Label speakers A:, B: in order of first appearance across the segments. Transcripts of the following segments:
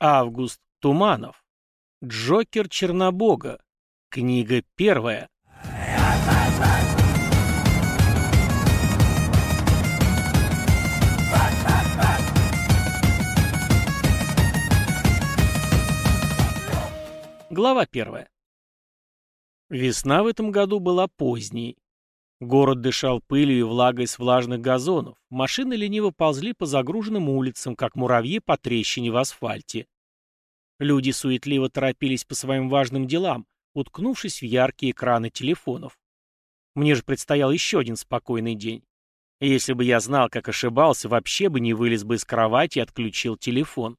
A: Август Туманов. Джокер Чернобога. Книга первая. Глава первая. Весна в этом году была поздней. Город дышал пылью и влагой с влажных газонов. Машины лениво ползли по загруженным улицам, как муравьи по трещине в асфальте. Люди суетливо торопились по своим важным делам, уткнувшись в яркие экраны телефонов. Мне же предстоял еще один спокойный день. И если бы я знал, как ошибался, вообще бы не вылез бы из кровати и отключил телефон.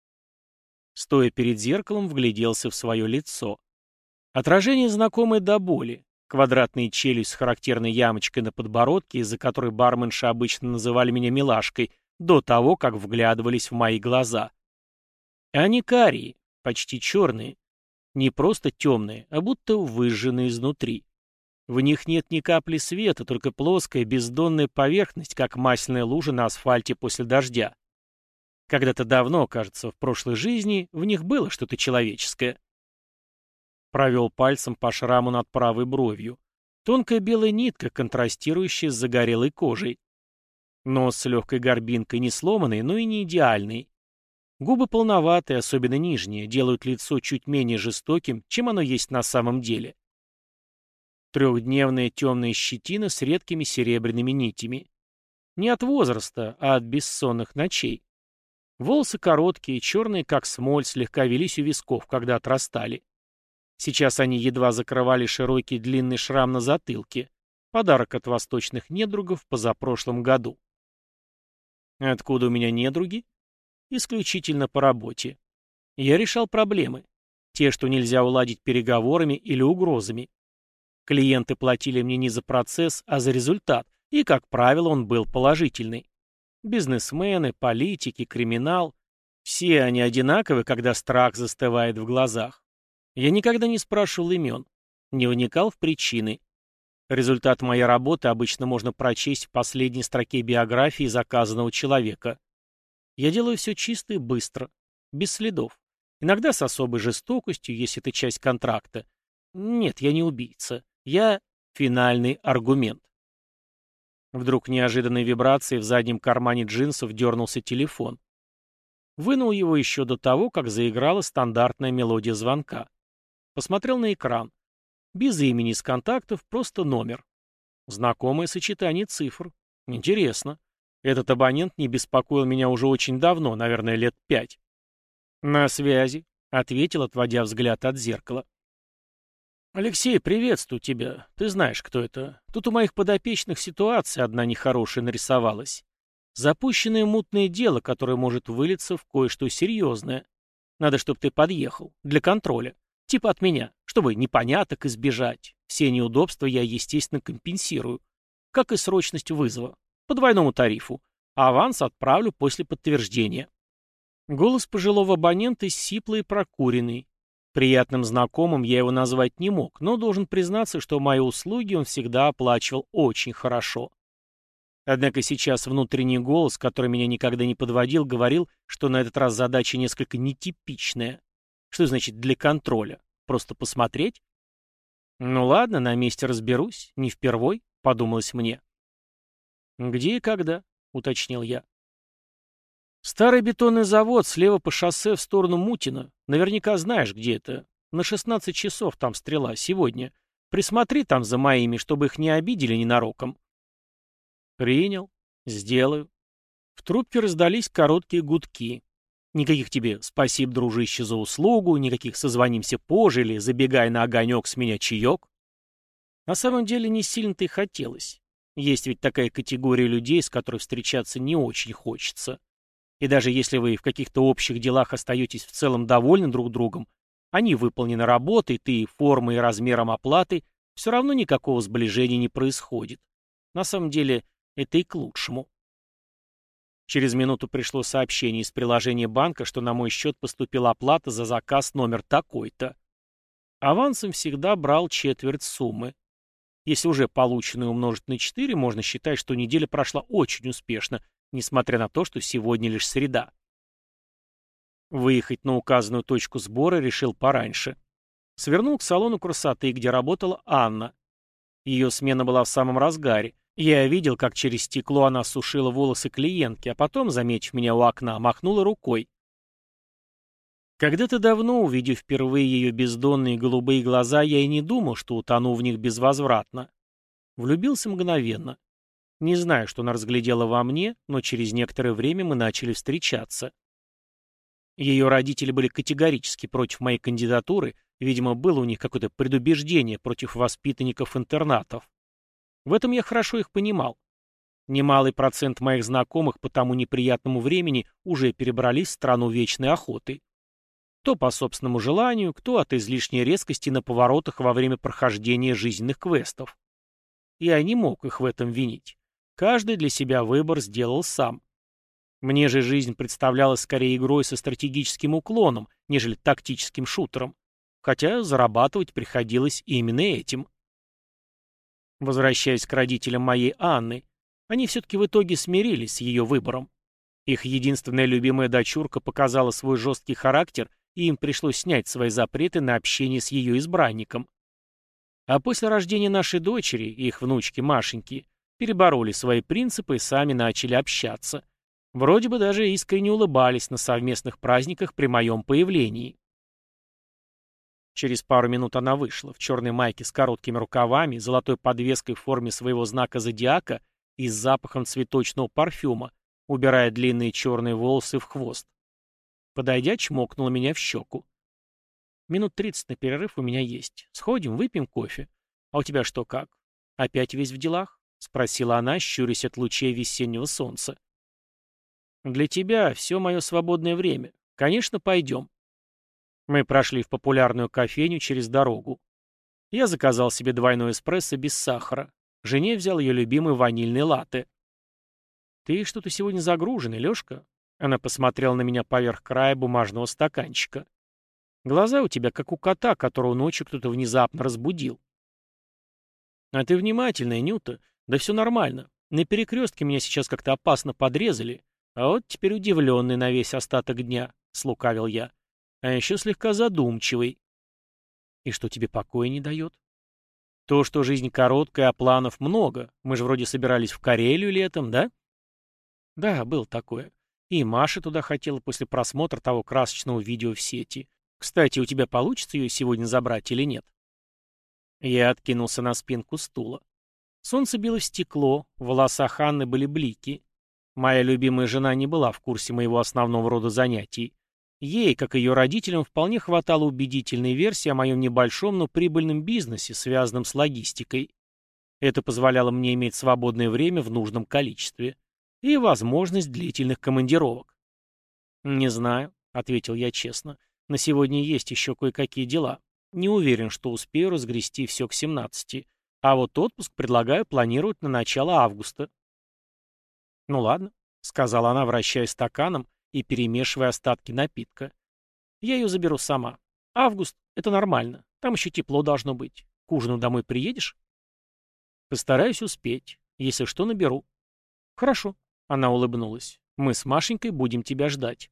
A: Стоя перед зеркалом, вгляделся в свое лицо. Отражение знакомое до боли. Квадратная челюсть с характерной ямочкой на подбородке, из-за которой барменши обычно называли меня милашкой, до того, как вглядывались в мои глаза. Они карие, почти черные. Не просто темные, а будто выжженные изнутри. В них нет ни капли света, только плоская бездонная поверхность, как масляная лужа на асфальте после дождя. Когда-то давно, кажется, в прошлой жизни, в них было что-то человеческое. Провел пальцем по шраму над правой бровью. Тонкая белая нитка, контрастирующая с загорелой кожей. Нос с легкой горбинкой, не сломанный, но и не идеальный. Губы полноватые, особенно нижние, делают лицо чуть менее жестоким, чем оно есть на самом деле. Трехдневная темная щетина с редкими серебряными нитями. Не от возраста, а от бессонных ночей. Волосы короткие, черные, как смоль, слегка велись у висков, когда отрастали. Сейчас они едва закрывали широкий длинный шрам на затылке. Подарок от восточных недругов позапрошлом году. Откуда у меня недруги? Исключительно по работе. Я решал проблемы. Те, что нельзя уладить переговорами или угрозами. Клиенты платили мне не за процесс, а за результат, и, как правило, он был положительный. Бизнесмены, политики, криминал. Все они одинаковы, когда страх застывает в глазах. Я никогда не спрашивал имен, не вникал в причины. Результат моей работы обычно можно прочесть в последней строке биографии заказанного человека. Я делаю все чисто и быстро, без следов. Иногда с особой жестокостью, если это часть контракта. Нет, я не убийца. Я финальный аргумент. Вдруг неожиданной вибрацией в заднем кармане джинсов дернулся телефон. Вынул его еще до того, как заиграла стандартная мелодия звонка. Посмотрел на экран. Без имени, с контактов, просто номер. Знакомое сочетание цифр. Интересно. Этот абонент не беспокоил меня уже очень давно, наверное, лет 5. «На связи», — ответил, отводя взгляд от зеркала. «Алексей, приветствую тебя. Ты знаешь, кто это. Тут у моих подопечных ситуация одна нехорошая нарисовалась. Запущенное мутное дело, которое может вылиться в кое-что серьезное. Надо, чтобы ты подъехал. Для контроля. Типа от меня, чтобы непоняток избежать. Все неудобства я, естественно, компенсирую. Как и срочность вызова. По двойному тарифу. Аванс отправлю после подтверждения». Голос пожилого абонента сиплый и прокуренный. Приятным знакомым я его назвать не мог, но должен признаться, что мои услуги он всегда оплачивал очень хорошо. Однако сейчас внутренний голос, который меня никогда не подводил, говорил, что на этот раз задача несколько нетипичная. Что значит «для контроля»? Просто посмотреть? Ну ладно, на месте разберусь, не впервой, подумалось мне. «Где и когда?» — уточнил я. «Старый бетонный завод слева по шоссе в сторону Мутина. Наверняка знаешь, где это. На 16 часов там стрела, сегодня. Присмотри там за моими, чтобы их не обидели ненароком». «Принял. Сделаю». В трубке раздались короткие гудки. Никаких тебе «спасибо, дружище, за услугу», никаких «созвонимся позже» или «забегай на огонек, с меня чаек». На самом деле не сильно-то и хотелось. Есть ведь такая категория людей, с которой встречаться не очень хочется. И даже если вы в каких-то общих делах остаетесь в целом довольны друг другом, они выполнены работой, ты формой и размером оплаты, все равно никакого сближения не происходит. На самом деле это и к лучшему. Через минуту пришло сообщение из приложения банка, что на мой счет поступила оплата за заказ номер такой-то. Авансом всегда брал четверть суммы. Если уже полученное умножить на 4, можно считать, что неделя прошла очень успешно, несмотря на то, что сегодня лишь среда. Выехать на указанную точку сбора решил пораньше. Свернул к салону красоты, где работала Анна. Ее смена была в самом разгаре. Я видел, как через стекло она сушила волосы клиентки, а потом, заметив меня у окна, махнула рукой. Когда-то давно, увидев впервые ее бездонные голубые глаза, я и не думал, что утону в них безвозвратно. Влюбился мгновенно. Не знаю, что она разглядела во мне, но через некоторое время мы начали встречаться. Ее родители были категорически против моей кандидатуры, видимо, было у них какое-то предубеждение против воспитанников интернатов. В этом я хорошо их понимал. Немалый процент моих знакомых по тому неприятному времени уже перебрались в страну вечной охоты. Кто по собственному желанию, кто от излишней резкости на поворотах во время прохождения жизненных квестов. Я не мог их в этом винить. Каждый для себя выбор сделал сам. Мне же жизнь представлялась скорее игрой со стратегическим уклоном, нежели тактическим шутером, хотя зарабатывать приходилось именно этим. Возвращаясь к родителям моей Анны, они все-таки в итоге смирились с ее выбором. Их единственная любимая дочурка показала свой жесткий характер, и им пришлось снять свои запреты на общение с ее избранником. А после рождения нашей дочери и их внучки Машеньки перебороли свои принципы и сами начали общаться. Вроде бы даже искренне улыбались на совместных праздниках при моем появлении. Через пару минут она вышла, в черной майке с короткими рукавами, золотой подвеской в форме своего знака зодиака и с запахом цветочного парфюма, убирая длинные черные волосы в хвост. Подойдя, чмокнула меня в щеку. Минут 30 на перерыв у меня есть. Сходим, выпьем кофе. А у тебя что, как? Опять весь в делах? Спросила она, щурясь от лучей весеннего солнца. Для тебя все мое свободное время. Конечно, пойдем. Мы прошли в популярную кофейню через дорогу. Я заказал себе двойной эспрессо без сахара. Жене взял ее любимый ванильный латте. «Ты что-то сегодня загруженный, Лешка?» Она посмотрела на меня поверх края бумажного стаканчика. «Глаза у тебя, как у кота, которого ночью кто-то внезапно разбудил». «А ты внимательная, Нюта. Да все нормально. На перекрестке меня сейчас как-то опасно подрезали, а вот теперь удивленный на весь остаток дня», — слукавил я. «А еще слегка задумчивый». «И что тебе покоя не дает?» «То, что жизнь короткая, а планов много. Мы же вроде собирались в Карелию летом, да?» «Да, было такое. И Маша туда хотела после просмотра того красочного видео в сети. Кстати, у тебя получится ее сегодня забрать или нет?» Я откинулся на спинку стула. Солнце било в стекло, в волосах Анны были блики. Моя любимая жена не была в курсе моего основного рода занятий. Ей, как и ее родителям, вполне хватало убедительной версии о моем небольшом, но прибыльном бизнесе, связанном с логистикой. Это позволяло мне иметь свободное время в нужном количестве и возможность длительных командировок. «Не знаю», — ответил я честно. «На сегодня есть еще кое-какие дела. Не уверен, что успею разгрести все к 17. А вот отпуск предлагаю планировать на начало августа». «Ну ладно», — сказала она, вращая стаканом и перемешивая остатки напитка. «Я ее заберу сама. Август — это нормально. Там еще тепло должно быть. К ужину домой приедешь?» «Постараюсь успеть. Если что, наберу». «Хорошо», — она улыбнулась. «Мы с Машенькой будем тебя ждать».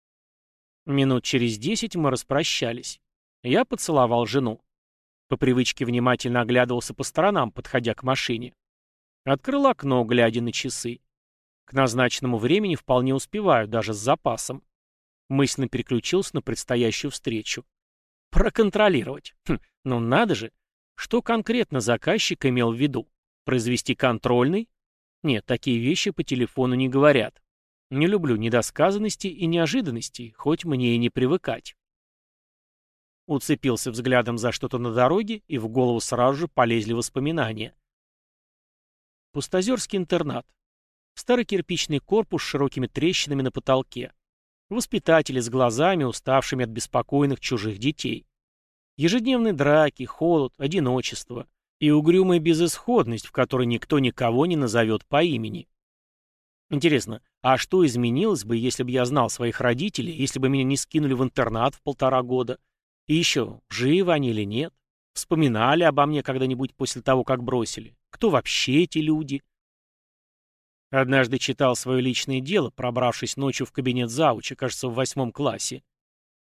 A: Минут через 10 мы распрощались. Я поцеловал жену. По привычке внимательно оглядывался по сторонам, подходя к машине. Открыл окно, глядя на часы. К назначенному времени вполне успеваю, даже с запасом. Мысленно переключился на предстоящую встречу. Проконтролировать. Ну надо же. Что конкретно заказчик имел в виду? Произвести контрольный? Нет, такие вещи по телефону не говорят. Не люблю недосказанности и неожиданностей, хоть мне и не привыкать. Уцепился взглядом за что-то на дороге, и в голову сразу же полезли воспоминания. Пустозерский интернат. Старый кирпичный корпус с широкими трещинами на потолке. Воспитатели с глазами, уставшими от беспокойных чужих детей. Ежедневные драки, холод, одиночество и угрюмая безысходность, в которой никто никого не назовет по имени. Интересно, а что изменилось бы, если бы я знал своих родителей, если бы меня не скинули в интернат в 1,5 года? И еще, живы они или нет? Вспоминали обо мне когда-нибудь после того, как бросили? Кто вообще эти люди? Однажды читал свое личное дело, пробравшись ночью в кабинет зауча, кажется, в 8 классе.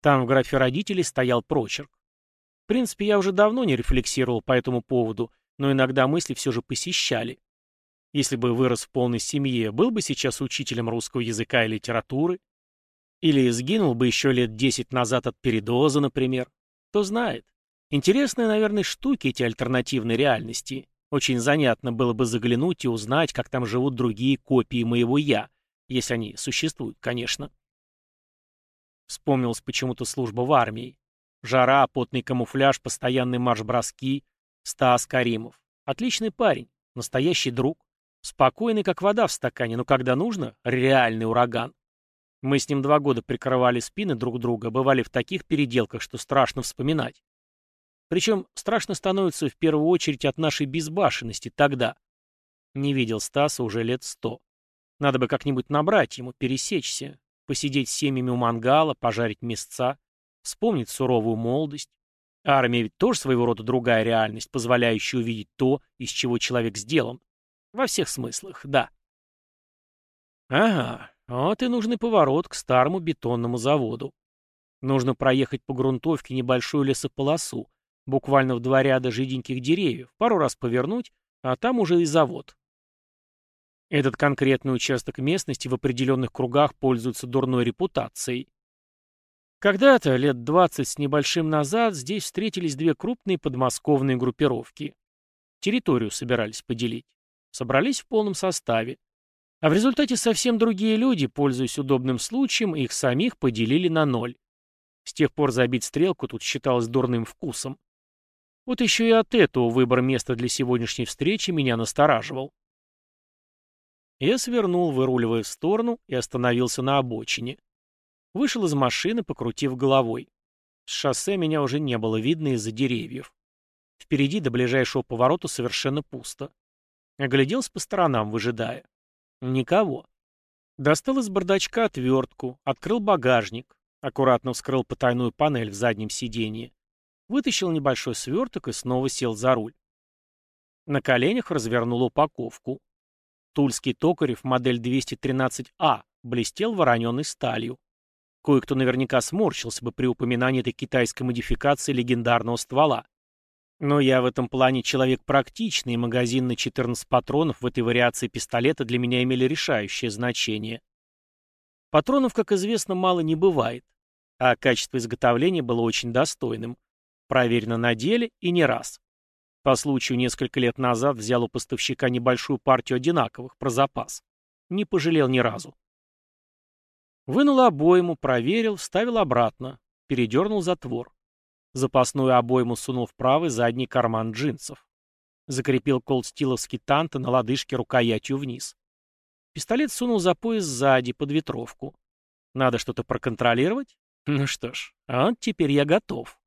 A: Там в графе родителей стоял прочерк. В принципе, я уже давно не рефлексировал по этому поводу, но иногда мысли все же посещали. Если бы вырос в полной семье, был бы сейчас учителем русского языка и литературы? Или сгинул бы еще лет 10 назад от передоза, например? Кто знает. Интересные, наверное, штуки эти альтернативной реальности. Очень занятно было бы заглянуть и узнать, как там живут другие копии моего «я», если они существуют, конечно. Вспомнилась почему-то служба в армии. Жара, потный камуфляж, постоянный марш-броски. Стас Каримов. Отличный парень, настоящий друг. Спокойный, как вода в стакане, но когда нужно — реальный ураган. Мы с ним 2 года прикрывали спины друг друга, бывали в таких переделках, что страшно вспоминать. Причем страшно становится в первую очередь от нашей безбашенности тогда. Не видел Стаса уже лет 100. Надо бы как-нибудь набрать ему, пересечься, посидеть с семьями у мангала, пожарить мясца, вспомнить суровую молодость. Армия ведь тоже своего рода другая реальность, позволяющая увидеть то, из чего человек сделан. Во всех смыслах, да. Ага, вот и нужный поворот к старому бетонному заводу. Нужно проехать по грунтовке небольшую лесополосу, буквально в 2 ряда жиденьких деревьев, пару раз повернуть, а там уже и завод. Этот конкретный участок местности в определенных кругах пользуется дурной репутацией. Когда-то, лет 20 с небольшим назад, здесь встретились 2 крупные подмосковные группировки. Территорию собирались поделить. Собрались в полном составе. А в результате совсем другие люди, пользуясь удобным случаем, их самих поделили на 0. С тех пор забить стрелку тут считалось дурным вкусом. Вот еще и от этого выбор места для сегодняшней встречи меня настораживал. Я свернул, выруливая в сторону, и остановился на обочине. Вышел из машины, покрутив головой. С шоссе меня уже не было видно из-за деревьев. Впереди до ближайшего поворота совершенно пусто. Огляделся по сторонам, выжидая. Никого. Достал из бардачка отвертку, открыл багажник, аккуратно вскрыл потайную панель в заднем сиденье, вытащил небольшой сверток и снова сел за руль. На коленях развернул упаковку. Тульский Токарев модель 213А блестел вороненой сталью. Кое-кто наверняка сморщился бы при упоминании этой китайской модификации легендарного ствола. Но я в этом плане человек практичный, и магазин на 14 патронов в этой вариации пистолета для меня имели решающее значение. Патронов, как известно, мало не бывает, а качество изготовления было очень достойным. Проверено на деле и не раз. По случаю несколько лет назад взял у поставщика небольшую партию одинаковых, про запас. Не пожалел ни разу. Вынул обойму, проверил, вставил обратно, передернул затвор. Запасную обойму сунул в правый задний карман джинсов. Закрепил колд-стиловский танто на лодыжке рукоятью вниз. Пистолет сунул за пояс сзади, под ветровку. Надо что-то проконтролировать? Ну что ж, а вот теперь я готов.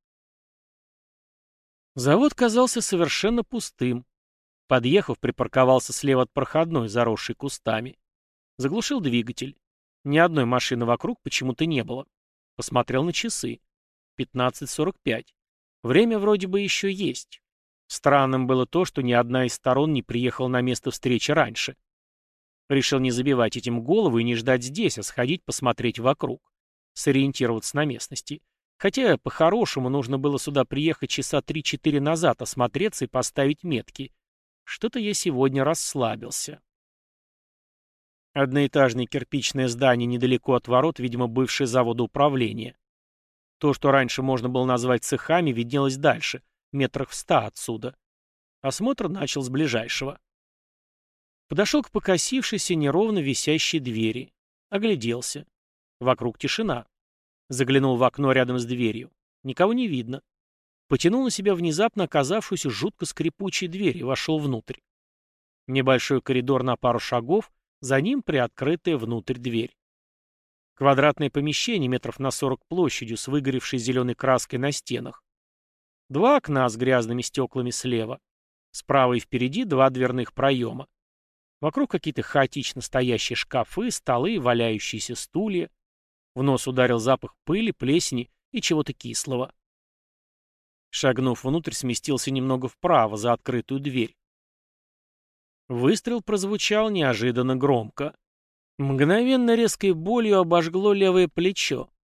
A: Завод казался совершенно пустым. Подъехав, припарковался слева от проходной, заросшей кустами. Заглушил двигатель. Ни одной машины вокруг почему-то не было. Посмотрел на часы. 15:45. Время вроде бы еще есть. Странным было то, что ни одна из сторон не приехала на место встречи раньше. Решил не забивать этим голову и не ждать здесь, а сходить посмотреть вокруг. Сориентироваться на местности. Хотя, по-хорошему, нужно было сюда приехать часа 3-4 назад, осмотреться и поставить метки. Что-то я сегодня расслабился. Одноэтажное кирпичное здание недалеко от ворот, видимо, бывшее заводоуправление. То, что раньше можно было назвать цехами, виднелось дальше, метрах в 100 отсюда. Осмотр начал с ближайшего. Подошел к покосившейся, неровно висящей двери. Огляделся. Вокруг тишина. Заглянул в окно рядом с дверью. Никого не видно. Потянул на себя внезапно оказавшуюся жутко скрипучей дверь и вошел внутрь. Небольшой коридор на пару шагов, за ним приоткрытая внутрь дверь. Квадратное помещение метров на 40 площадью с выгоревшей зеленой краской на стенах. 2 окна с грязными стеклами слева. Справа и впереди 2 дверных проема. Вокруг какие-то хаотично стоящие шкафы, столы, валяющиеся стулья. В нос ударил запах пыли, плесени и чего-то кислого. Шагнув внутрь, сместился немного вправо, за открытую дверь. Выстрел прозвучал неожиданно громко. Мгновенно резкой болью обожгло левое плечо.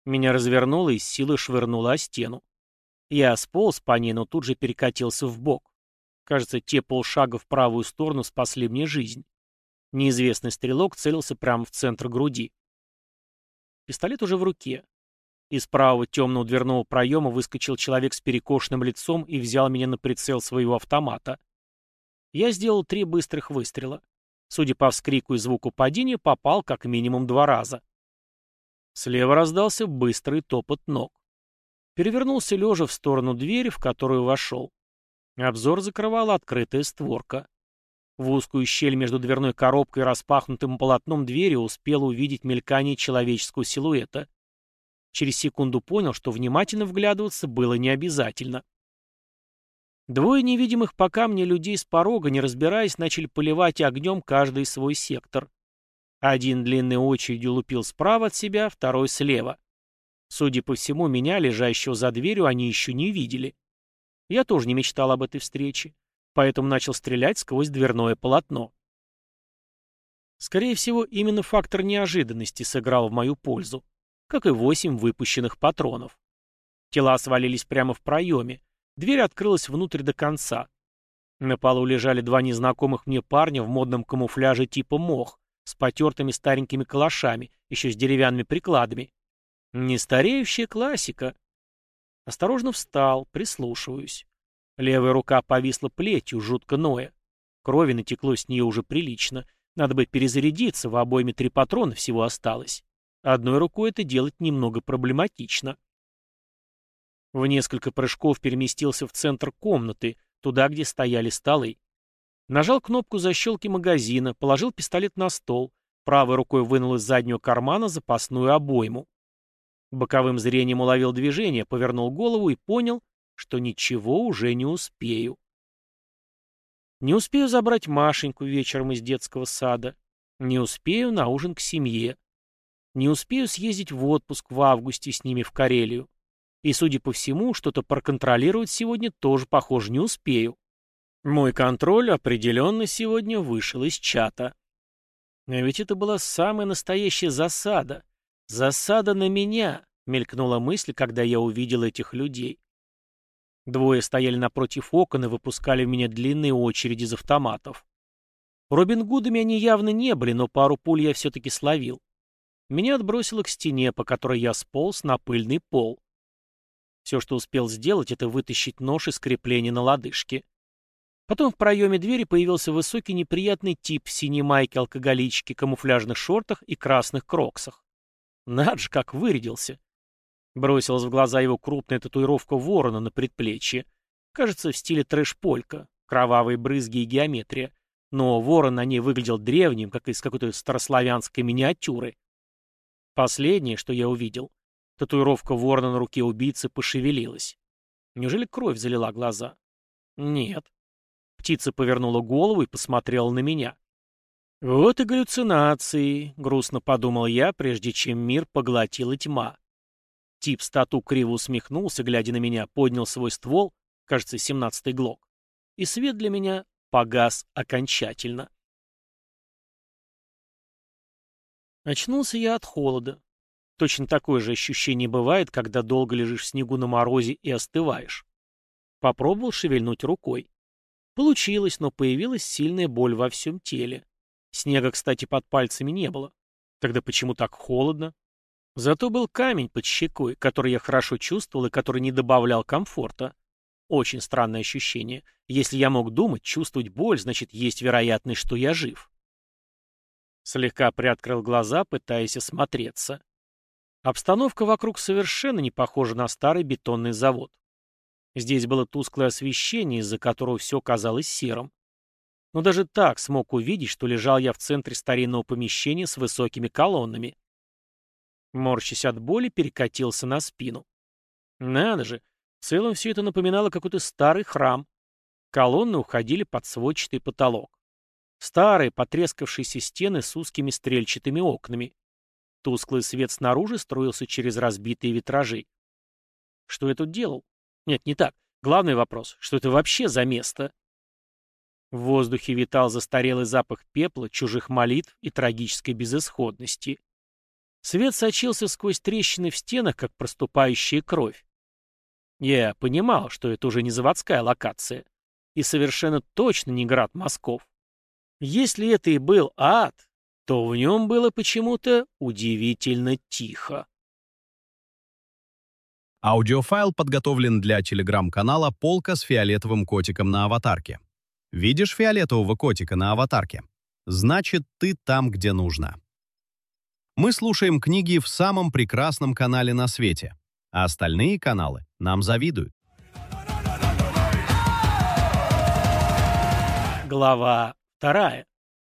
A: Меня развернуло и с силой швырнуло о стену. Я сполз по ней, но тут же перекатился в бок. Кажется, те полшага в правую сторону спасли мне жизнь. Неизвестный стрелок целился прямо в центр груди. Пистолет уже в руке. Из правого темного дверного проема выскочил человек с перекошенным лицом и взял меня на прицел своего автомата. Я сделал 3 быстрых выстрела. Судя по вскрику и звуку падения, попал как минимум 2 раза. Слева раздался быстрый топот ног. Перевернулся лежа в сторону двери, в которую вошел. Обзор закрывала открытая створка. В узкую щель между дверной коробкой и распахнутым полотном двери успел увидеть мелькание человеческого силуэта. Через секунду понял, что внимательно вглядываться было не обязательно. 2 невидимых пока мне людей с порога, не разбираясь, начали поливать огнем каждый свой сектор. Один длинной очередью лупил справа от себя, второй слева. Судя по всему, меня, лежащего за дверью, они еще не видели. Я тоже не мечтал об этой встрече, поэтому начал стрелять сквозь дверное полотно. Скорее всего, именно фактор неожиданности сыграл в мою пользу, как и 8 выпущенных патронов. Тела свалились прямо в проеме, дверь открылась внутрь до конца. На полу лежали 2 незнакомых мне парня в модном камуфляже типа мох, с потертыми старенькими калашами, еще с деревянными прикладами. Нестареющая классика. Осторожно встал, прислушиваюсь. Левая рука повисла плетью, жутко ноя. Крови натекло с нее уже прилично. Надо бы перезарядиться, в обойме 3 патрона всего осталось. Одной рукой это делать немного проблематично. В несколько прыжков переместился в центр комнаты, туда, где стояли столы. Нажал кнопку защелки магазина, положил пистолет на стол, правой рукой вынул из заднего кармана запасную обойму. Боковым зрением уловил движение, повернул голову и понял, что ничего уже не успею. Не успею забрать Машеньку вечером из детского сада. Не успею на ужин к семье. Не успею съездить в отпуск в августе с ними в Карелию. И, судя по всему, что-то проконтролировать сегодня тоже, похоже, не успею. Мой контроль определенно сегодня вышел из чата. А ведь это была самая настоящая засада. Засада на меня, мелькнула мысль, когда я увидел этих людей. 2 стояли напротив окон и выпускали в меня длинные очереди из автоматов. Робин Гудами они явно не были, но пару пуль я все-таки словил. Меня отбросило к стене, по которой я сполз на пыльный пол. Все, что успел сделать, это вытащить нож из крепления на лодыжке. Потом в проеме двери появился высокий неприятный тип в синей майке-алкоголичке, камуфляжных шортах и красных кроксах. Надо же, как вырядился. Бросилась в глаза его крупная татуировка ворона на предплечье. Кажется, в стиле трэш-полька, кровавые брызги и геометрия. Но ворон на ней выглядел древним, как из какой-то старославянской миниатюры. Последнее, что я увидел, татуировка ворона на руке убийцы пошевелилась. Неужели кровь залила глаза? Нет. Птица повернула голову и посмотрела на меня. Вот и галлюцинации, грустно подумал я, прежде чем мир поглотила тьма. Тип с тату криво усмехнулся, глядя на меня, поднял свой ствол, кажется, 17-й глок, и свет для меня погас окончательно. Очнулся я от холода. Точно такое же ощущение бывает, когда долго лежишь в снегу на морозе и остываешь. Попробовал шевельнуть рукой. Получилось, но появилась сильная боль во всем теле. Снега, кстати, под пальцами не было. Тогда почему так холодно? Зато был камень под щекой, который я хорошо чувствовал и который не добавлял комфорта. Очень странное ощущение. Если я мог думать, чувствовать боль, значит, есть вероятность, что я жив. Слегка приоткрыл глаза, пытаясь осмотреться. Обстановка вокруг совершенно не похожа на старый бетонный завод. Здесь было тусклое освещение, из-за которого все казалось серым. Но даже так смог увидеть, что лежал я в центре старинного помещения с высокими колоннами. Морщась от боли, перекатился на спину. Надо же, в целом все это напоминало какой-то старый храм. Колонны уходили под сводчатый потолок. Старые, потрескавшиеся стены с узкими стрельчатыми окнами. Тусклый свет снаружи струился через разбитые витражи. Что я тут делал? Нет, не так. Главный вопрос, что это вообще за место? В воздухе витал застарелый запах пепла, чужих молитв и трагической безысходности. Свет сочился сквозь трещины в стенах, как проступающая кровь. Я понимал, что это уже не заводская локация. И совершенно точно не град Москов. Если это и был ад, то в нем было почему-то удивительно тихо.
B: Аудиофайл подготовлен для телеграм-канала «Полка с фиолетовым котиком на аватарке». Видишь фиолетового котика на аватарке? Значит, ты там, где нужно. Мы слушаем книги в самом прекрасном канале на свете, а остальные каналы нам завидуют.
A: Глава 2.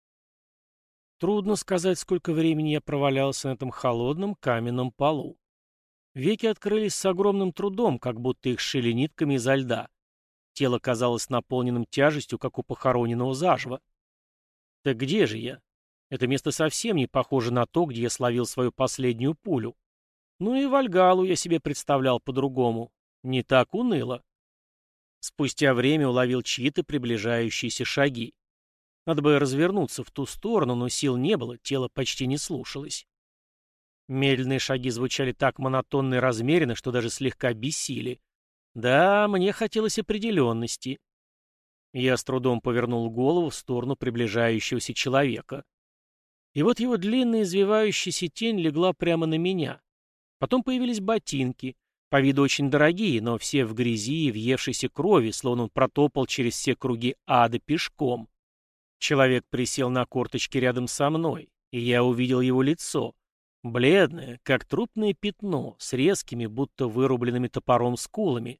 A: Трудно сказать, сколько времени я провалялся на этом холодном каменном полу. Веки открылись с огромным трудом, как будто их шили нитками изо льда. Тело казалось наполненным тяжестью, как у похороненного заживо. Так где же я? Это место совсем не похоже на то, где я словил свою последнюю пулю. Ну и Вальгалу я себе представлял по-другому. Не так уныло. Спустя время уловил чьи-то приближающиеся шаги. Надо бы развернуться в ту сторону, но сил не было, тело почти не слушалось. Медленные шаги звучали так монотонно и размеренно, что даже слегка бесили. Да, мне хотелось определенности. Я с трудом повернул голову в сторону приближающегося человека. И вот его длинная извивающаяся тень легла прямо на меня. Потом появились ботинки, по виду очень дорогие, но все в грязи и въевшейся крови, словно он протопал через все круги ада пешком. Человек присел на корточки рядом со мной, и я увидел его лицо. Бледное, как трупное пятно, с резкими, будто вырубленными топором скулами.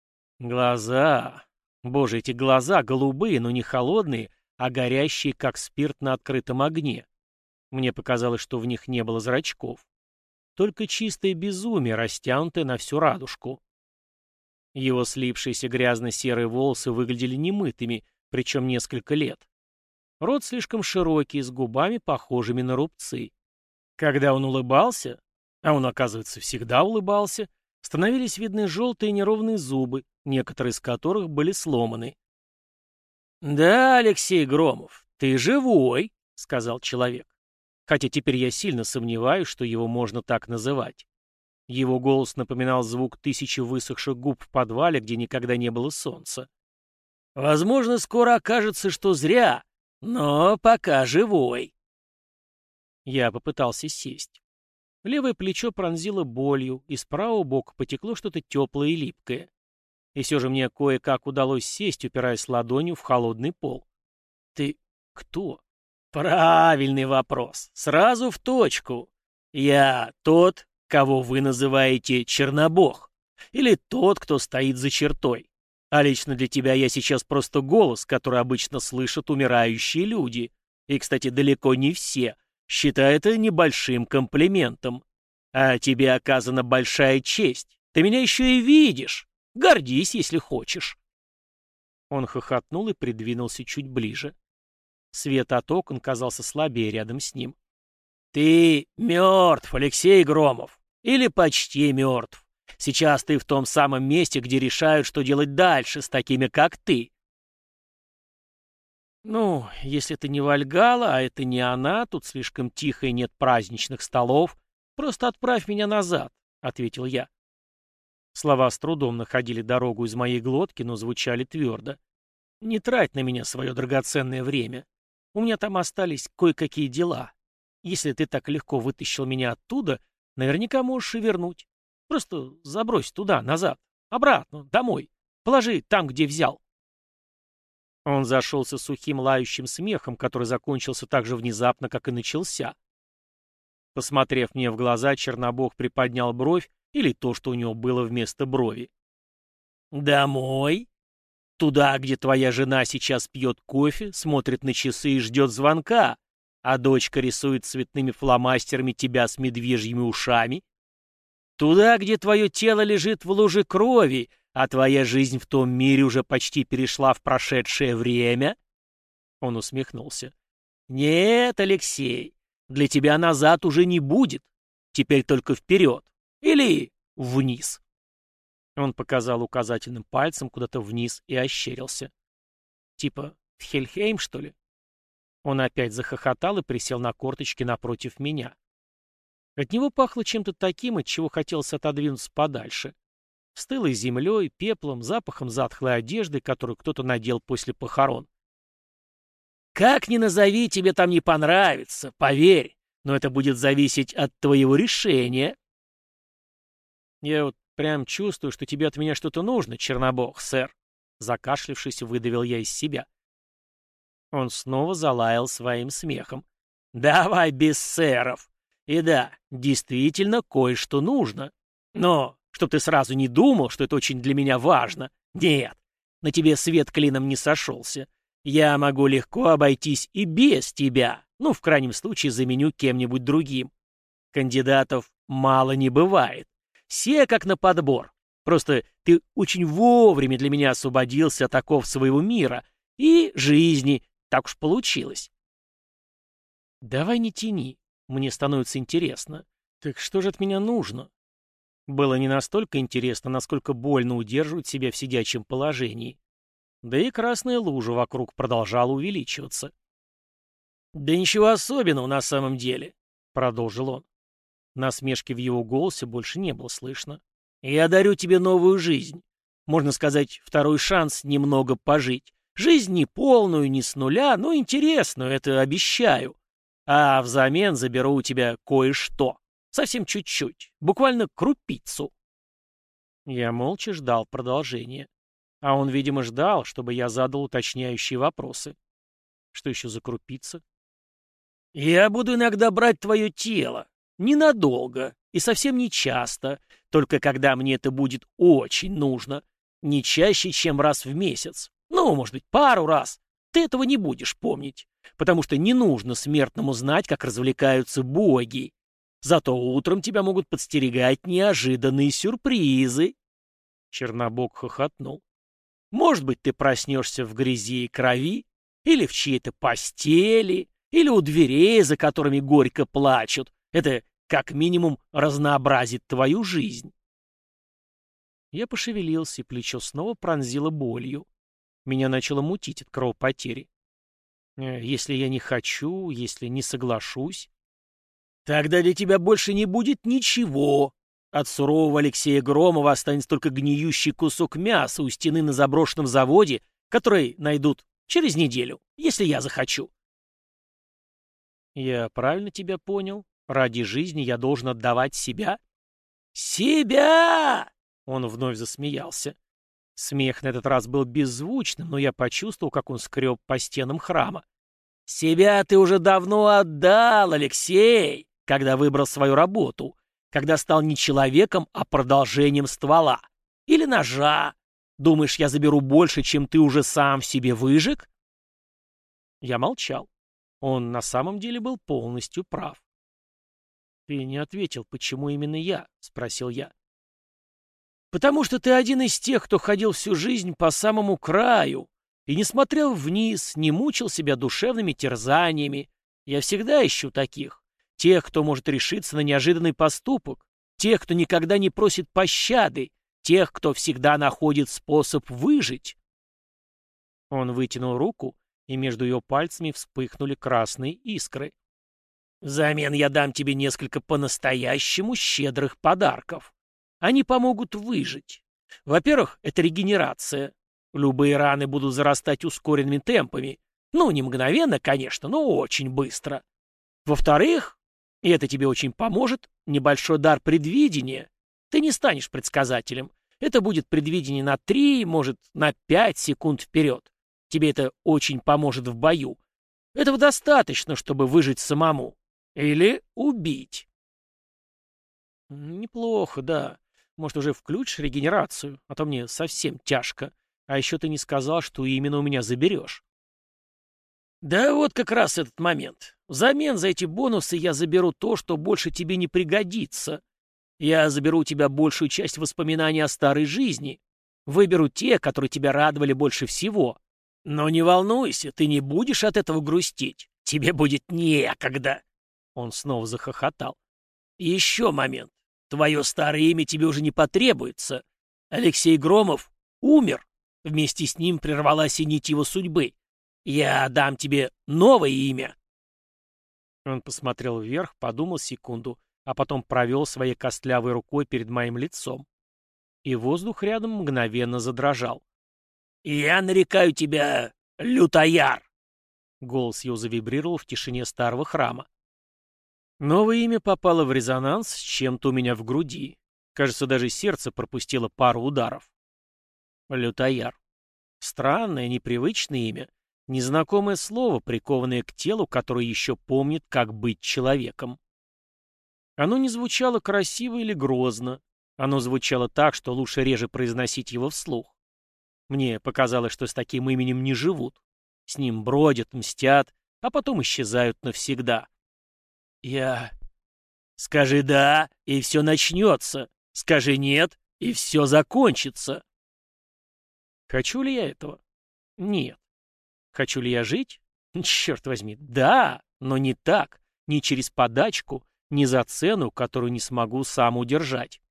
A: Глаза. Боже, эти глаза голубые, но не холодные, а горящие, как спирт на открытом огне. Мне показалось, что в них не было зрачков. Только чистое безумие, растянутое на всю радужку. Его слипшиеся грязно-серые волосы выглядели немытыми, причем несколько лет. Рот слишком широкий, с губами, похожими на рубцы. Когда он улыбался, а он, оказывается, всегда улыбался, становились видны желтые неровные зубы, некоторые из которых были сломаны. «Да, Алексей Громов, ты живой», — сказал человек. Хотя теперь я сильно сомневаюсь, что его можно так называть. Его голос напоминал звук тысячи высохших губ в подвале, где никогда не было солнца. «Возможно, скоро окажется, что зря, но пока живой». Я попытался сесть. Левое плечо пронзило болью, из правого бока потекло что-то теплое и липкое. И все же мне кое-как удалось сесть, упираясь ладонью в холодный пол. «Ты кто?» «Правильный вопрос. Сразу в точку. Я тот, кого вы называете Чернобог. Или тот, кто стоит за чертой. А лично для тебя я сейчас просто голос, который обычно слышат умирающие люди. И, кстати, далеко не все. Считай это небольшим комплиментом. А тебе оказана большая честь. Ты меня еще и видишь. Гордись, если хочешь». Он хохотнул и придвинулся чуть ближе. Свет от окон казался слабее рядом с ним. «Ты мертв, Алексей Громов. Или почти мертв. Сейчас ты в том самом месте, где решают, что делать дальше с такими, как ты». «Ну, если это не Вальгала, а это не она, тут слишком тихо и нет праздничных столов, просто отправь меня назад», — ответил я. Слова с трудом находили дорогу из моей глотки, но звучали твердо. «Не трать на меня свое драгоценное время. У меня там остались кое-какие дела. Если ты так легко вытащил меня оттуда, наверняка можешь и вернуть. Просто забрось туда, назад, обратно, домой. Положи там, где взял». Он зашелся сухим лающим смехом, который закончился так же внезапно, как и начался. Посмотрев мне в глаза, Чернобог приподнял бровь, или то, что у него было вместо брови. «Домой? Туда, где твоя жена сейчас пьет кофе, смотрит на часы и ждет звонка, а дочка рисует цветными фломастерами тебя с медвежьими ушами? Туда, где твое тело лежит в луже крови, а твоя жизнь в том мире уже почти перешла в прошедшее время?» Он усмехнулся. «Нет, Алексей, для тебя назад уже не будет. Теперь только вперед. Или вниз». Он показал указательным пальцем куда-то вниз и ощерился. «Типа в Хельхейм, что ли?» Он опять захохотал и присел на корточки напротив меня. От него пахло чем-то таким, от чего хотелось отодвинуться подальше. Стылой землей, пеплом, запахом затхлой одежды, которую кто-то надел после похорон. «Как ни назови, тебе там не понравится, поверь, но это будет зависеть от твоего решения». «Я вот прям чувствую, что тебе от меня что-то нужно, Чернобог, сэр», закашлявшись, выдавил я из себя. Он снова залаял своим смехом. «Давай без сэров. И да, действительно кое-что нужно. Но, чтоб ты сразу не думал, что это очень для меня важно. Нет, на тебе свет клином не сошелся. Я могу легко обойтись и без тебя. Ну, в крайнем случае, заменю кем-нибудь другим. Кандидатов мало не бывает. Все как на подбор. Просто ты очень вовремя для меня освободился от оков своего мира и жизни. Так уж получилось». «Давай не тяни. Мне становится интересно. Так что же от меня нужно?» Было не настолько интересно, насколько больно удерживать себя в сидячем положении. Да и красная лужа вокруг продолжала увеличиваться. «Да ничего особенного на самом деле», — продолжил он. Насмешки в его голосе больше не было слышно. «Я дарю тебе новую жизнь. Можно сказать, второй шанс немного пожить. Жизнь не полную, не с нуля, но интересную, это обещаю. А взамен заберу у тебя кое-что. Совсем чуть-чуть, буквально крупицу». Я молча ждал продолжения. А он, видимо, ждал, чтобы я задал уточняющие вопросы. Что еще за крупица? «Я буду иногда брать твое тело. Ненадолго и совсем не часто, только когда мне это будет очень нужно. Не чаще, чем раз в месяц. Ну, может быть, пару раз. Ты этого не будешь помнить, потому что не нужно смертному знать, как развлекаются боги. Зато утром тебя могут подстерегать неожиданные сюрпризы». Чернобог хохотнул. «Может быть, ты проснешься в грязи и крови, или в чьей-то постели, или у дверей, за которыми горько плачут. Это, как минимум, разнообразит твою жизнь». Я пошевелился, и плечо снова пронзило болью. Меня начало мутить от кровопотери. Если я не хочу, если не соглашусь... «Тогда для тебя больше не будет ничего. От сурового Алексея Громова останется только гниющий кусок мяса у стены на заброшенном заводе, который найдут через неделю, если я захочу». «Я правильно тебя понял? Ради жизни я должен отдавать себя?» «Себя!» — он вновь засмеялся. Смех на этот раз был беззвучным, но я почувствовал, как он скреб по стенам храма. «Себя ты уже давно отдал, Алексей, когда выбрал свою работу, когда стал не человеком, а продолжением ствола. Или ножа. Думаешь, я заберу больше, чем ты уже сам в себе выжег?» Я молчал. Он на самом деле был полностью прав. «Ты не ответил, почему именно я?» — спросил я. «Потому что ты один из тех, кто ходил всю жизнь по самому краю и не смотрел вниз, не мучил себя душевными терзаниями. Я всегда ищу таких. Тех, кто может решиться на неожиданный поступок. Тех, кто никогда не просит пощады. Тех, кто всегда находит способ выжить». Он вытянул руку, и между ее пальцами вспыхнули красные искры. «Взамен я дам тебе несколько по-настоящему щедрых подарков. Они помогут выжить. Во-первых, это регенерация. Любые раны будут зарастать ускоренными темпами. Ну, не мгновенно, конечно, но очень быстро. Во-вторых, и это тебе очень поможет, небольшой дар предвидения. Ты не станешь предсказателем. Это будет предвидение на 3, может, на 5 секунд вперед. Тебе это очень поможет в бою. Этого достаточно, чтобы выжить самому. Или убить». «Неплохо, да. Может, уже включишь регенерацию, а то мне совсем тяжко. А еще ты не сказал, что именно у меня заберешь». «Да вот как раз этот момент. Взамен за эти бонусы я заберу то, что больше тебе не пригодится. Я заберу у тебя большую часть воспоминаний о старой жизни. Выберу те, которые тебя радовали больше всего. Но не волнуйся, ты не будешь от этого грустить. Тебе будет некогда». Он снова захохотал. «И еще момент. Твое старое имя тебе уже не потребуется. Алексей Громов умер. Вместе с ним прервалась и нить его судьбы. Я дам тебе новое имя». Он посмотрел вверх, подумал секунду, а потом провел своей костлявой рукой перед моим лицом. И воздух рядом мгновенно задрожал. «Я нарекаю тебя Лютояр!» Голос его завибрировал в тишине старого храма. Новое имя попало в резонанс с чем-то у меня в груди. Кажется, даже сердце пропустило пару ударов. Лютояр. Странное, непривычное имя. Незнакомое слово, прикованное к телу, которое еще помнит, как быть человеком. Оно не звучало красиво или грозно. Оно звучало так, что лучше реже произносить его вслух. Мне показалось, что с таким именем не живут. С ним бродят, мстят, а потом исчезают навсегда. Я... Скажи «да», и все начнется. Скажи «нет», и все закончится. Хочу ли я этого? Нет. Хочу ли я жить? Черт возьми, да, но не так, не через подачку, не за цену, которую не смогу сам удержать.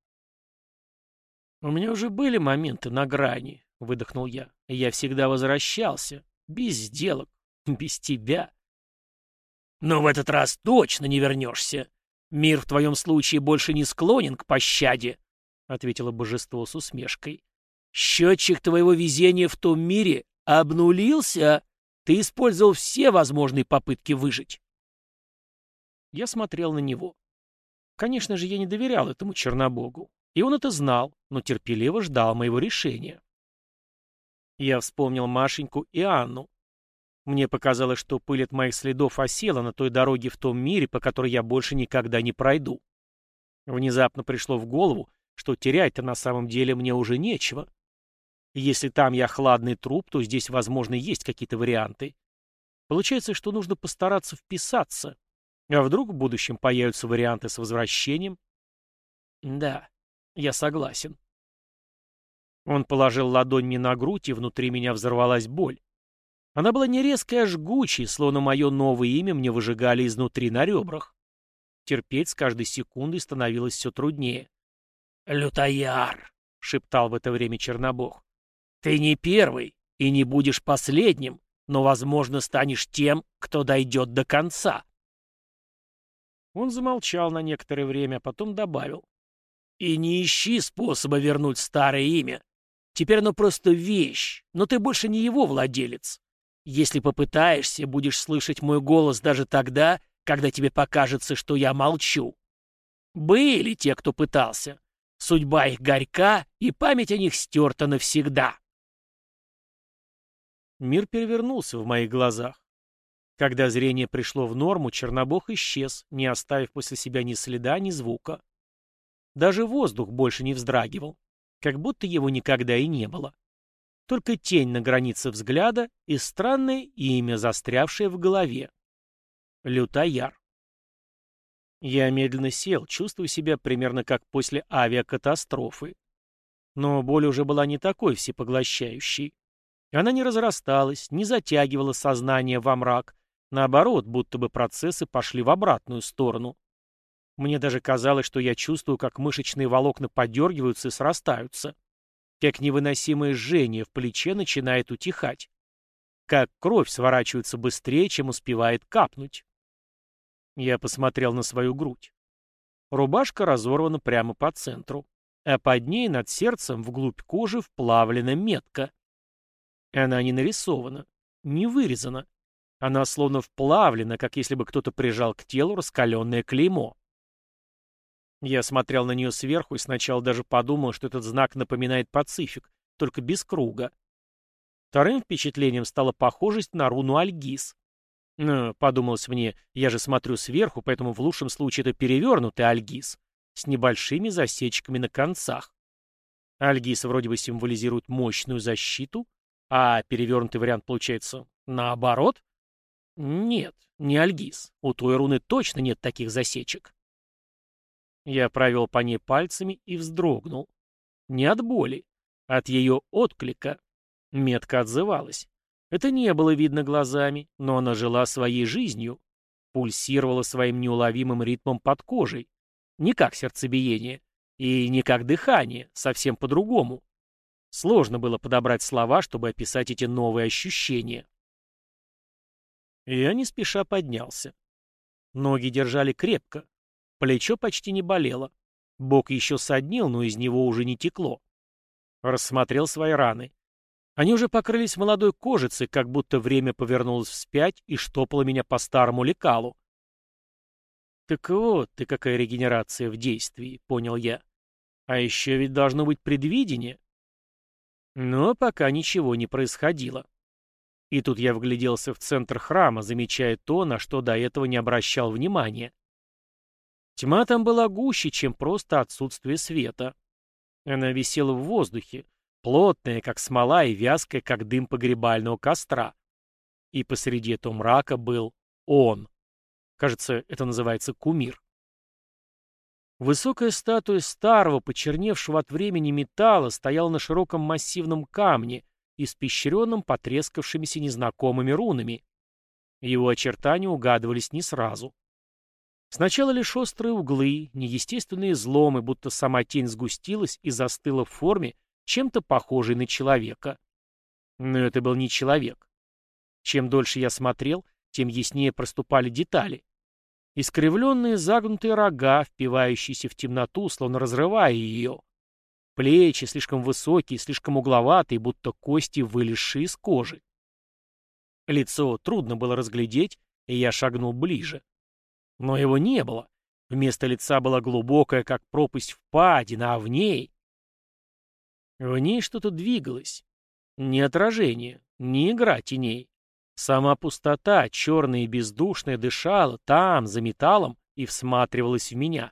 A: У меня уже были моменты на грани, выдохнул я, и я всегда возвращался, без сделок, без тебя. Но в этот раз точно не вернешься. Мир в твоем случае больше не склонен к пощаде, ответило божество с усмешкой. Счетчик твоего везения в том мире обнулился. Ты использовал все возможные попытки выжить. Я смотрел на него. Конечно же, я не доверял этому Чернобогу. И он это знал, но терпеливо ждал моего решения. Я вспомнил Машеньку и Анну. Мне показалось, что пыль от моих следов осела на той дороге в том мире, по которой я больше никогда не пройду. Внезапно пришло в голову, что терять-то на самом деле мне уже нечего. Если там я хладный труп, то здесь, возможно, есть какие-то варианты. Получается, что нужно постараться вписаться. А вдруг в будущем появятся варианты с возвращением? Да, я согласен. Он положил ладонь мне на грудь, и внутри меня взорвалась боль. Она была не резкой, а жгучей, словно мое новое имя мне выжигали изнутри на ребрах. Терпеть с каждой секундой становилось все труднее. «Лютояр!» — шептал в это время Чернобог. «Ты не первый и не будешь последним, но, возможно, станешь тем, кто дойдет до конца». Он замолчал на некоторое время, а потом добавил. «И не ищи способа вернуть старое имя. Теперь оно просто вещь, но ты больше не его владелец. Если попытаешься, будешь слышать мой голос даже тогда, когда тебе покажется, что я молчу. Были те, кто пытался. Судьба их горька, и память о них стерта навсегда». Мир перевернулся в моих глазах. Когда зрение пришло в норму, Чернобог исчез, не оставив после себя ни следа, ни звука. Даже воздух больше не вздрагивал, как будто его никогда и не было. Только тень на границе взгляда и странное имя, застрявшее в голове. Лютояр. Я медленно сел, чувствуя себя примерно как после авиакатастрофы. Но боль уже была не такой всепоглощающей. Она не разрасталась, не затягивала сознание во мрак. Наоборот, будто бы процессы пошли в обратную сторону. Мне даже казалось, что я чувствую, как мышечные волокна подергиваются и срастаются. Как невыносимое жжение в плече начинает утихать. Как кровь сворачивается быстрее, чем успевает капнуть. Я посмотрел на свою грудь. Рубашка разорвана прямо по центру, а под ней над сердцем вглубь кожи вплавлена метка. Она не нарисована, не вырезана. Она словно вплавлена, как если бы кто-то прижал к телу раскаленное клеймо. Я смотрел на нее сверху и сначала даже подумал, что этот знак напоминает Пацифик, только без круга. Вторым впечатлением стала похожесть на руну Альгиз. Но, подумалось мне, я же смотрю сверху, поэтому в лучшем случае это перевернутый Альгиз, с небольшими засечками на концах. Альгиз вроде бы символизирует мощную защиту, а перевернутый вариант получается наоборот? Нет, не Альгиз. У той руны точно нет таких засечек. Я провел по ней пальцами и вздрогнул. Не от боли, от ее отклика. Метка отзывалась. Это не было видно глазами, но она жила своей жизнью, пульсировала своим неуловимым ритмом под кожей. Не как сердцебиение и не как дыхание, совсем по-другому. Сложно было подобрать слова, чтобы описать эти новые ощущения. Я не спеша поднялся. Ноги держали крепко. Плечо почти не болело. Бок еще соднил, но из него уже не текло. Рассмотрел свои раны. Они уже покрылись молодой кожицей, как будто время повернулось вспять и штопало меня по старому лекалу. «Так вот ты какая регенерация в действии», — понял я. «А еще ведь должно быть предвидение». Но пока ничего не происходило. И тут я вгляделся в центр храма, замечая то, на что до этого не обращал внимания. Тьма там была гуще, чем просто отсутствие света. Она висела в воздухе, плотная, как смола, и вязкая, как дым погребального костра. И посреди этого мрака был он. Кажется, это называется кумир. Высокая статуя старого, почерневшего от времени металла стояла на широком массивном камне, испещренном потрескавшимися незнакомыми рунами. Его очертания угадывались не сразу. Сначала лишь острые углы, неестественные изломы, будто сама тень сгустилась и застыла в форме, чем-то похожей на человека. Но это был не человек. Чем дольше я смотрел, тем яснее проступали детали. Искривленные загнутые рога, впивающиеся в темноту, словно разрывая ее. Плечи слишком высокие, слишком угловатые, будто кости, вылезшие из кожи. Лицо трудно было разглядеть, и я шагнул ближе. Но его не было. Вместо лица была глубокая, как пропасть, впадина, а в ней... В ней что-то двигалось. Не отражение, не игра теней. Сама пустота, черная и бездушная, дышала там, за металлом, и всматривалась в меня.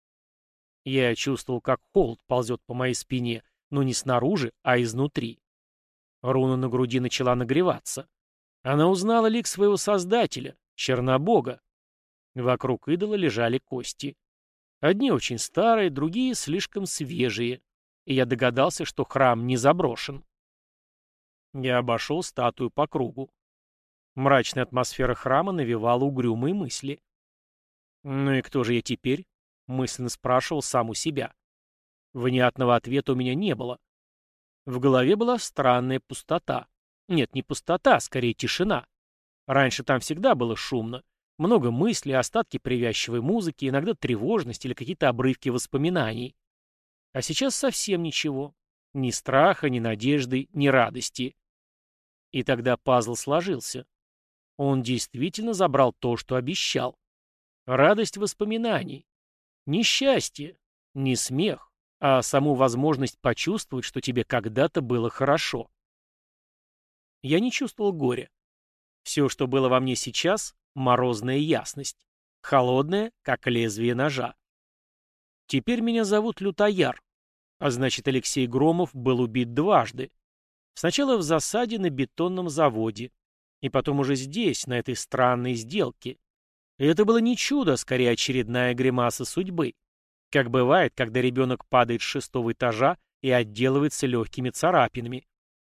A: Я чувствовал, как холод ползет по моей спине, но не снаружи, а изнутри. Руна на груди начала нагреваться. Она узнала лик своего создателя, Чернобога. Вокруг идола лежали кости. Одни очень старые, другие слишком свежие. И я догадался, что храм не заброшен. Я обошел статую по кругу. Мрачная атмосфера храма навевала угрюмые мысли. «Ну и кто же я теперь?» — мысленно спрашивал сам у себя. Внятного ответа у меня не было. В голове была странная пустота. Нет, не пустота, а скорее тишина. Раньше там всегда было шумно. Много мыслей, остатки привязчивой музыки, иногда тревожность или какие-то обрывки воспоминаний. А сейчас совсем ничего. Ни страха, ни надежды, ни радости. И тогда пазл сложился. Он действительно забрал то, что обещал. Радость воспоминаний. Не счастье, не смех, а саму возможность почувствовать, что тебе когда-то было хорошо. Я не чувствовал горя. Все, что было во мне сейчас — морозная ясность. Холодная, как лезвие ножа. Теперь меня зовут Лютояр, а значит, Алексей Громов был убит дважды. Сначала в засаде на бетонном заводе, и потом уже здесь, на этой странной сделке. И это было не чудо, а скорее очередная гримаса судьбы. Как бывает, когда ребенок падает с 6-го этажа и отделывается легкими царапинами.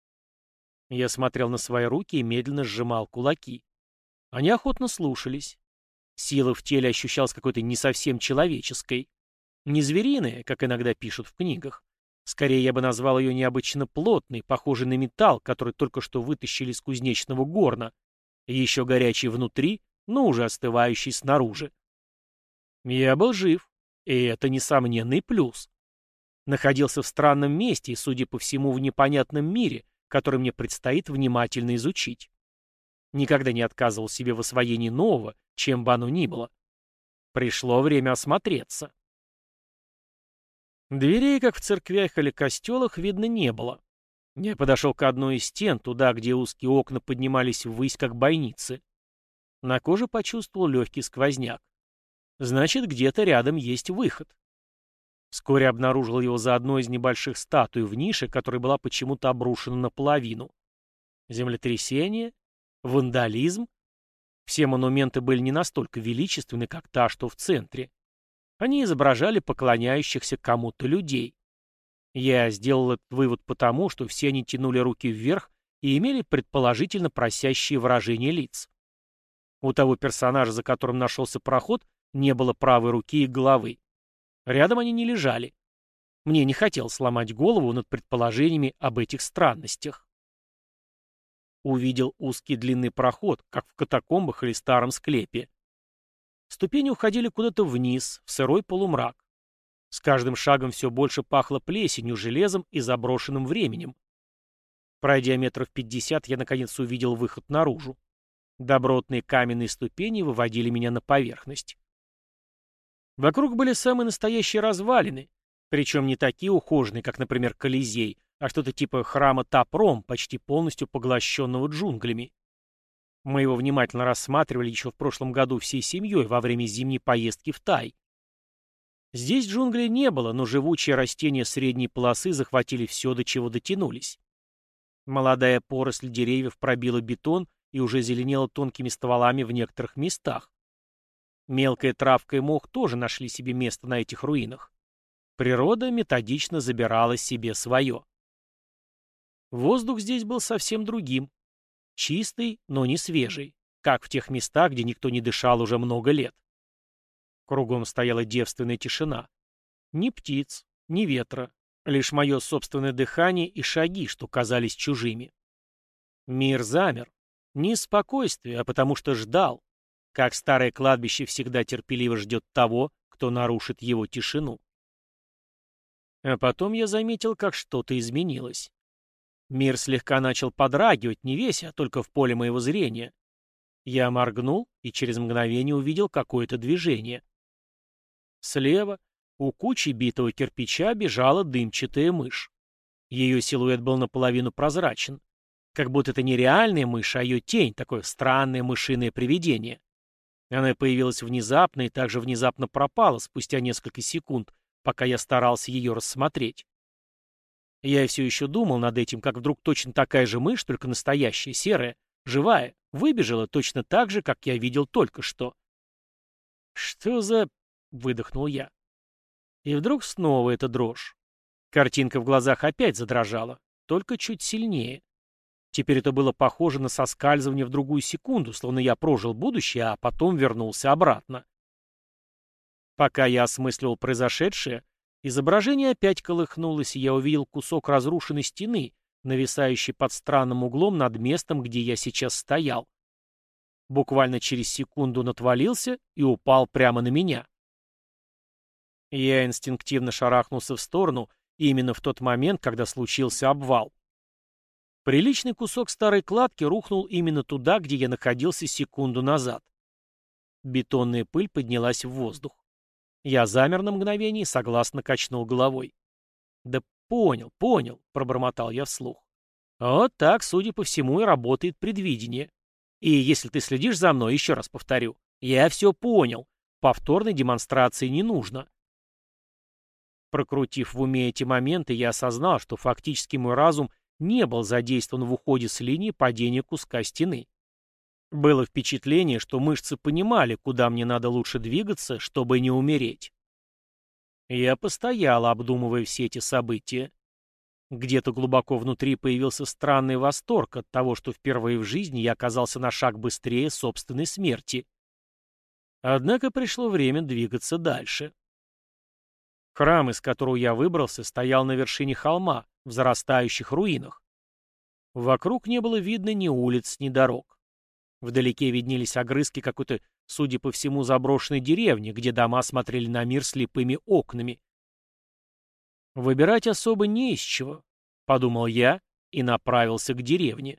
A: Я смотрел на свои руки и медленно сжимал кулаки. Они охотно слушались. Сила в теле ощущалась какой-то не совсем человеческой. Не звериная, как иногда пишут в книгах. Скорее, я бы назвал ее необычно плотной, похожей на металл, который только что вытащили из кузнечного горна, еще горячий внутри, но уже остывающий снаружи. Я был жив, и это несомненный плюс. Находился в странном месте и, судя по всему, в непонятном мире, который мне предстоит внимательно изучить. Никогда не отказывал себе в освоении нового, чем бы оно ни было. Пришло время осмотреться. Дверей, как в церквях или костелах, видно не было. Я подошел к одной из стен, туда, где узкие окна поднимались ввысь, как бойницы. На коже почувствовал легкий сквозняк. Значит, где-то рядом есть выход. Вскоре обнаружил его за одной из небольших статуй в нише, которая была почему-то обрушена наполовину. Землетрясение? Вандализм? Все монументы были не настолько величественны, как та, что в центре. Они изображали поклоняющихся кому-то людей. Я сделал этот вывод потому, что все они тянули руки вверх и имели предположительно просящие выражения лиц. У того персонажа, за которым нашелся проход, не было правой руки и головы. Рядом они не лежали. Мне не хотелось сломать голову над предположениями об этих странностях. Увидел узкий длинный проход, как в катакомбах или старом склепе. Ступени уходили куда-то вниз, в сырой полумрак. С каждым шагом все больше пахло плесенью, железом и заброшенным временем. Пройдя метров 50, я наконец увидел выход наружу. Добротные каменные ступени выводили меня на поверхность. Вокруг были самые настоящие развалины, причем не такие ухоженные, как, например, Колизей, а что-то типа храма Тапром, почти полностью поглощенного джунглями. Мы его внимательно рассматривали еще в прошлом году всей семьей во время зимней поездки в Тай. Здесь джунглей не было, но живучие растения средней полосы захватили все, до чего дотянулись. Молодая поросль деревьев пробила бетон и уже зеленела тонкими стволами в некоторых местах. Мелкая травка и мох тоже нашли себе место на этих руинах. Природа методично забирала себе свое. Воздух здесь был совсем другим. Чистый, но не свежий, как в тех местах, где никто не дышал уже много лет. Кругом стояла девственная тишина. Ни птиц, ни ветра, лишь мое собственное дыхание и шаги, что казались чужими. Мир замер. Не из спокойствия, а потому что ждал, как старое кладбище всегда терпеливо ждет того, кто нарушит его тишину. А потом я заметил, как что-то изменилось. Мир слегка начал подрагивать, не весь, а только в поле моего зрения. Я моргнул и через мгновение увидел какое-то движение. Слева, у кучи битого кирпича, бежала дымчатая мышь. Ее силуэт был наполовину прозрачен. Как будто это не реальная мышь, а ее тень, такое странное мышиное привидение. Она появилась внезапно и также внезапно пропала спустя несколько секунд, пока я старался ее рассмотреть. Я все еще думал над этим, как вдруг точно такая же мышь, только настоящая, серая, живая, выбежала точно так же, как я видел только что. «Что за...» — выдохнул я. И вдруг снова эта дрожь. Картинка в глазах опять задрожала, только чуть сильнее. Теперь это было похоже на соскальзывание в другую секунду, словно я прожил будущее, а потом вернулся обратно. Пока я осмысливал произошедшее, изображение опять колыхнулось, и я увидел кусок разрушенной стены, нависающий под странным углом над местом, где я сейчас стоял. Буквально через секунду он отвалился и упал прямо на меня. Я инстинктивно шарахнулся в сторону, именно в тот момент, когда случился обвал. Приличный кусок старой кладки рухнул именно туда, где я находился секунду назад. Бетонная пыль поднялась в воздух. Я замер на мгновение и согласно качнул головой. «Да понял, — пробормотал я вслух. Вот так, судя по всему, и работает предвидение. И если ты следишь за мной, еще раз повторю, я все понял. Повторной демонстрации не нужно». Прокрутив в уме эти моменты, я осознал, что фактически мой разум не был задействован в уходе с линии падения куска стены. Было впечатление, что мышцы понимали, куда мне надо лучше двигаться, чтобы не умереть. Я постоял, обдумывая все эти события. Где-то глубоко внутри появился странный восторг от того, что впервые в жизни я оказался на шаг быстрее собственной смерти. Однако пришло время двигаться дальше. Храм, из которого я выбрался, стоял на вершине холма, в зарастающих руинах. Вокруг не было видно ни улиц, ни дорог. Вдалеке виднелись огрызки какой-то, судя по всему, заброшенной деревни, где дома смотрели на мир слепыми окнами. «Выбирать особо не из чего», — подумал я и направился к деревне.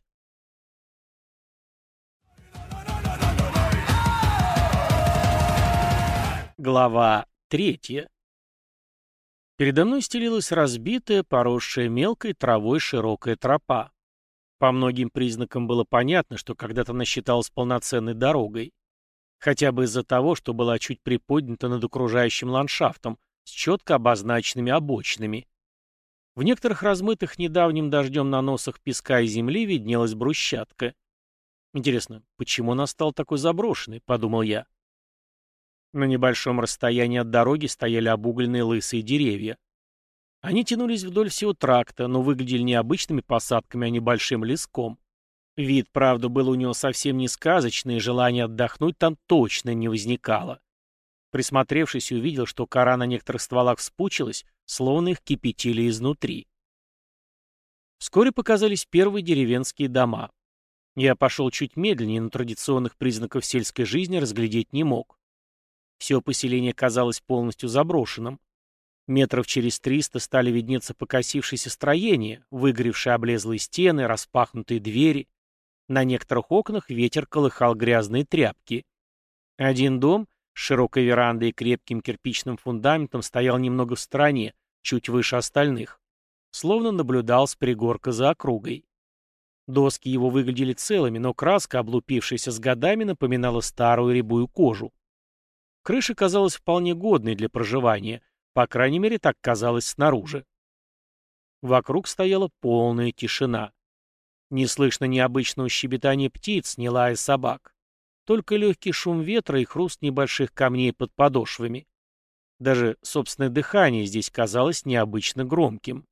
A: Глава 3. Передо мной стелилась разбитая, поросшая мелкой травой широкая тропа. По многим признакам было понятно, что когда-то она считалась полноценной дорогой. Хотя бы из-за того, что была чуть приподнята над окружающим ландшафтом, с четко обозначенными обочинами. В некоторых размытых недавним дождем наносах песка и земли виднелась брусчатка. Интересно, почему она стала такой заброшенной, подумал я. На небольшом расстоянии от дороги стояли обугленные лысые деревья. Они тянулись вдоль всего тракта, но выглядели не обычными посадками, а небольшим леском. Вид, правда, был у него совсем не сказочный, и желание отдохнуть там точно не возникало. Присмотревшись, увидел, что кора на некоторых стволах вспучилась, словно их кипятили изнутри. Вскоре показались первые деревенские дома. Я пошел чуть медленнее, но традиционных признаков сельской жизни разглядеть не мог. Все поселение казалось полностью заброшенным. Метров через 300 стали виднеться покосившиеся строения, выгоревшие облезлые стены, распахнутые двери. На некоторых окнах ветер колыхал грязные тряпки. Один дом с широкой верандой и крепким кирпичным фундаментом стоял немного в стороне, чуть выше остальных. Словно наблюдал с пригорка за округой. Доски его выглядели целыми, но краска, облупившаяся с годами, напоминала старую рябую кожу. Крыша казалась вполне годной для проживания, по крайней мере, так казалось снаружи. Вокруг стояла полная тишина. Не слышно необычного щебетания птиц, ни лая собак. Только легкий шум ветра и хруст небольших камней под подошвами. Даже собственное дыхание здесь казалось необычно громким.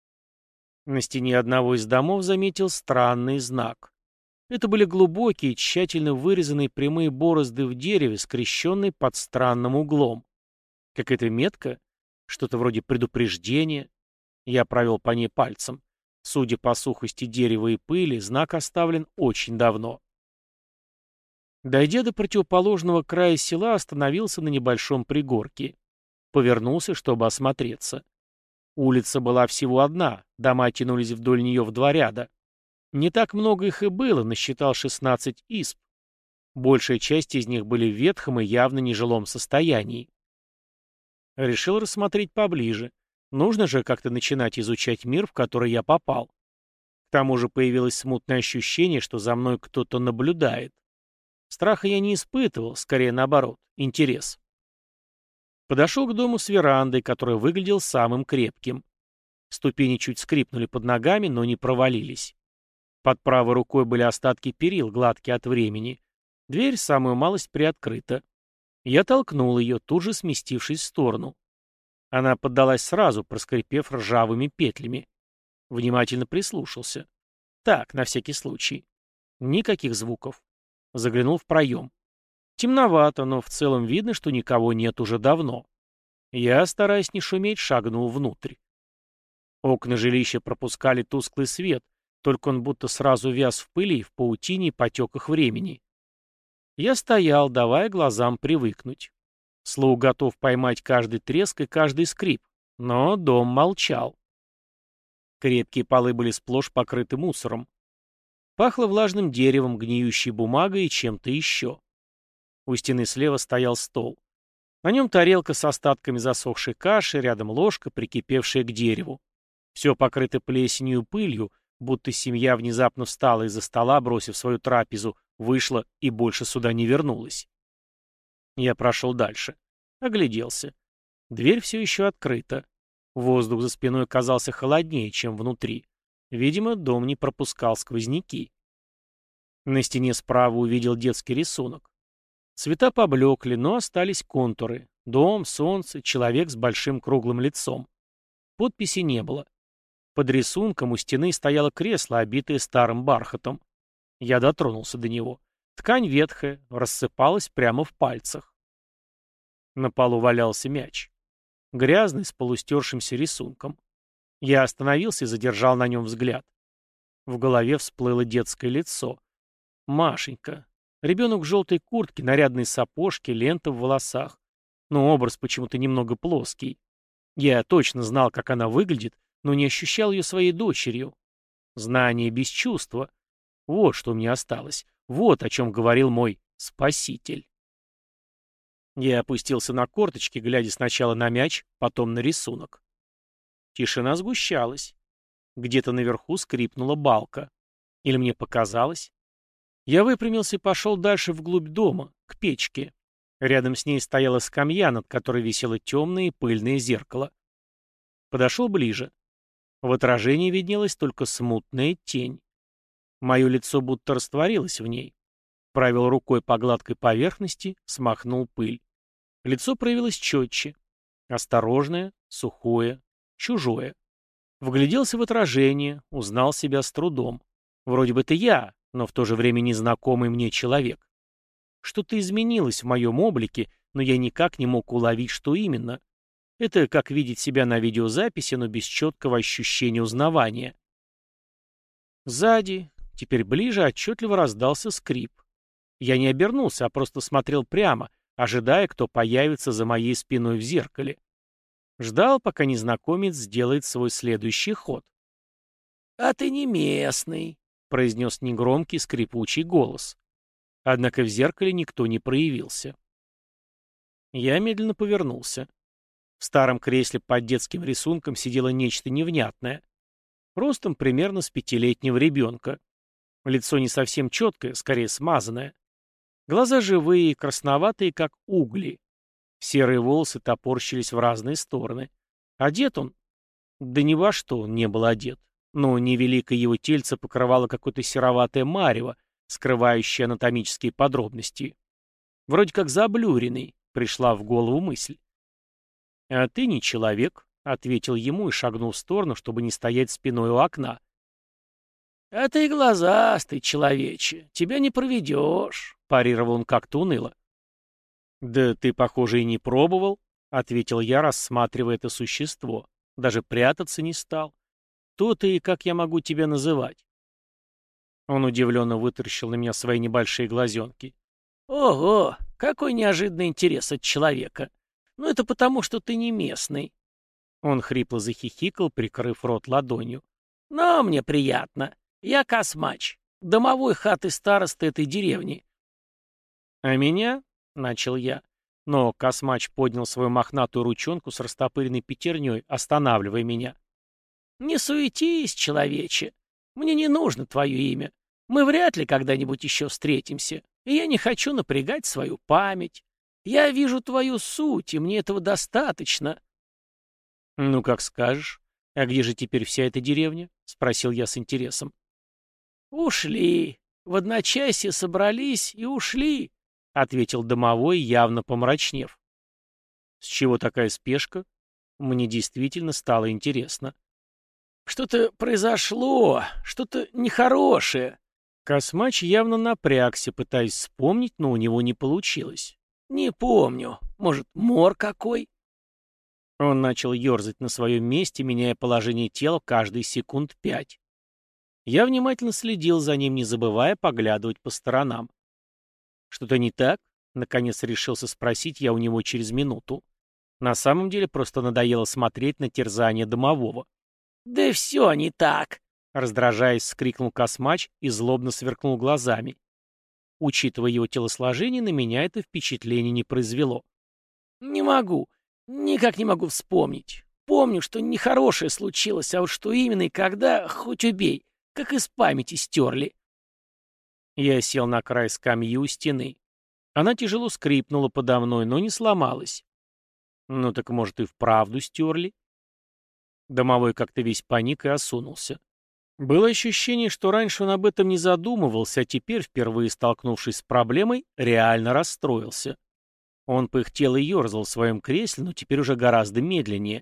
A: На стене одного из домов заметил странный знак. Это были глубокие, тщательно вырезанные прямые борозды в дереве, скрещенные под странным углом. Какая-то метка, что-то вроде предупреждения. Я провел по ней пальцем. Судя по сухости дерева и пыли, знак оставлен очень давно. Дойдя до противоположного края села, остановился на небольшом пригорке. Повернулся, чтобы осмотреться. Улица была всего одна, дома тянулись вдоль нее в 2 ряда. Не так много их и было, насчитал 16 изб. Большая часть из них были в ветхом и явно нежилом состоянии. Решил рассмотреть поближе. Нужно же как-то начинать изучать мир, в который я попал. К тому же появилось смутное ощущение, что за мной кто-то наблюдает. Страха я не испытывал, скорее наоборот, интерес. Подошел к дому с верандой, который выглядел самым крепким. Ступени чуть скрипнули под ногами, но не провалились. Под правой рукой были остатки перил, гладкие от времени. Дверь, самую малость, приоткрыта. Я толкнул ее, тут же сместившись в сторону. Она поддалась сразу, проскрипев ржавыми петлями. Внимательно прислушался. Так, на всякий случай. Никаких звуков. Заглянул в проем. Темновато, но в целом видно, что никого нет уже давно. Я, стараясь не шуметь, шагнул внутрь. Окна жилища пропускали тусклый свет, только он будто сразу вяз в пыли, в паутине и потеках времени. Я стоял, давая глазам привыкнуть. Слух готов поймать каждый треск и каждый скрип, но дом молчал. Крепкие полы были сплошь покрыты мусором. Пахло влажным деревом, гниющей бумагой и чем-то еще. У стены слева стоял стол. На нем тарелка с остатками засохшей каши, рядом ложка, прикипевшая к дереву. Все покрыто плесенью и пылью, будто семья внезапно встала из-за стола, бросив свою трапезу, вышла и больше сюда не вернулась. Я прошел дальше. Огляделся. Дверь все еще открыта. Воздух за спиной казался холоднее, чем внутри. Видимо, дом не пропускал сквозняки. На стене справа увидел детский рисунок. Цвета поблекли, но остались контуры. Дом, солнце, человек с большим круглым лицом. Подписи не было. Под рисунком у стены стояло кресло, обитое старым бархатом. Я дотронулся до него. Ткань ветхая, рассыпалась прямо в пальцах. На полу валялся мяч. Грязный, с полустершимся рисунком. Я остановился и задержал на нем взгляд. В голове всплыло детское лицо. Машенька. Ребенок в желтой куртке, нарядные сапожки, лента в волосах. Но образ почему-то немного плоский. Я точно знал, как она выглядит, но не ощущал ее своей дочерью. Знание без чувства. Вот что у меня осталось. Вот о чем говорил мой спаситель. Я опустился на корточки, глядя сначала на мяч, потом на рисунок. Тишина сгущалась. Где-то наверху скрипнула балка. Или мне показалось? Я выпрямился и пошел дальше вглубь дома, к печке. Рядом с ней стояла скамья, над которой висело темное и пыльное зеркало. Подошел ближе. В отражении виднелась только смутная тень. Мое лицо будто растворилось в ней. Провел рукой по гладкой поверхности, смахнул пыль. Лицо проявилось четче. Осторожное, сухое, чужое. Вгляделся в отражение, узнал себя с трудом. Вроде бы это я, но в то же время незнакомый мне человек. Что-то изменилось в моем облике, но я никак не мог уловить, что именно. Это как видеть себя на видеозаписи, но без четкого ощущения узнавания. Сзади, теперь ближе, отчетливо раздался скрип. Я не обернулся, а просто смотрел прямо, ожидая, кто появится за моей спиной в зеркале. Ждал, пока незнакомец сделает свой следующий ход. «А ты не местный», — произнес негромкий скрипучий голос. Однако в зеркале никто не проявился. Я медленно повернулся. В старом кресле под детским рисунком сидело нечто невнятное. Ростом примерно с 5-летнего ребенка. Лицо не совсем четкое, скорее смазанное. Глаза живые и красноватые, как угли. Серые волосы топорщились в разные стороны. Одет он? Да ни во что он не был одет. Но невеликое его тельце покрывало какое-то сероватое марево, скрывающее анатомические подробности. Вроде как заблюренный, пришла в голову мысль. «А ты не человек», — ответил ему и шагнул в сторону, чтобы не стоять спиной у окна. «А ты глазастый, человече, тебя не проведешь», — парировал он как-то уныло. «Да ты, похоже, и не пробовал», — ответил я, рассматривая это существо. Даже прятаться не стал. «Кто ты и как я могу тебя называть?» Он удивленно вытаращил на меня свои небольшие глазенки. «Ого, какой неожиданный интерес от человека! Ну это потому, что ты не местный». Он хрипло захихикал, прикрыв рот ладонью. «Но мне приятно. Я Космач, домовой хаты старосты этой деревни». «А меня?» — начал я. Но Космач поднял свою мохнатую ручонку с растопыренной пятерней, останавливая меня. «Не суетись, человече. Мне не нужно твое имя. Мы вряд ли когда-нибудь еще встретимся, и я не хочу напрягать свою память. Я вижу твою суть, и мне этого достаточно». «Ну, как скажешь. А где же теперь вся эта деревня?» — спросил я с интересом. «Ушли. В одночасье собрались и ушли», — ответил домовой, явно помрачнев. «С чего такая спешка?» Мне действительно стало интересно. «Что-то произошло, что-то нехорошее». Космач явно напрягся, пытаясь вспомнить, но у него не получилось. «Не помню. Может, мор какой?» Он начал ерзать на своем месте, меняя положение тела каждые секунд 5. Я внимательно следил за ним, не забывая поглядывать по сторонам. «Что-то не так?» — наконец решился спросить я у него через минуту. На самом деле просто надоело смотреть на терзание домового. «Да все не так!» — раздражаясь, скрикнул Космач и злобно сверкнул глазами. Учитывая его телосложение, на меня это впечатление не произвело. «Не могу, никак не могу вспомнить. Помню, что нехорошее случилось, а вот что именно и когда, хоть убей, как из памяти стерли». Я сел на край скамьи у стены. Она тяжело скрипнула подо мной, но не сломалась. Ну так, может, и вправду стерли? Домовой как-то весь паник и осунулся. Было ощущение, что раньше он об этом не задумывался, а теперь, впервые столкнувшись с проблемой, реально расстроился. Он пыхтел и ерзал в своем кресле, но теперь уже гораздо медленнее.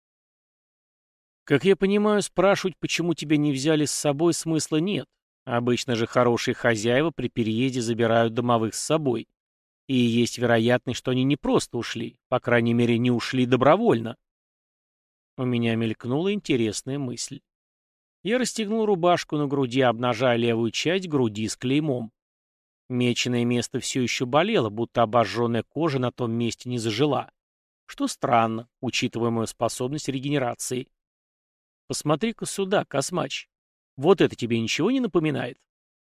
A: «Как я понимаю, спрашивать, почему тебя не взяли с собой, смысла нет. Обычно же хорошие хозяева при переезде забирают домовых с собой. И есть вероятность, что они не просто ушли, по крайней мере, не ушли добровольно». У меня мелькнула интересная мысль. Я расстегнул рубашку на груди, обнажая левую часть груди с клеймом. Меченое место все еще болело, будто обожженная кожа на том месте не зажила. Что странно, учитывая мою способность регенерации. «Посмотри-ка сюда, Космач. Вот это тебе ничего не напоминает?»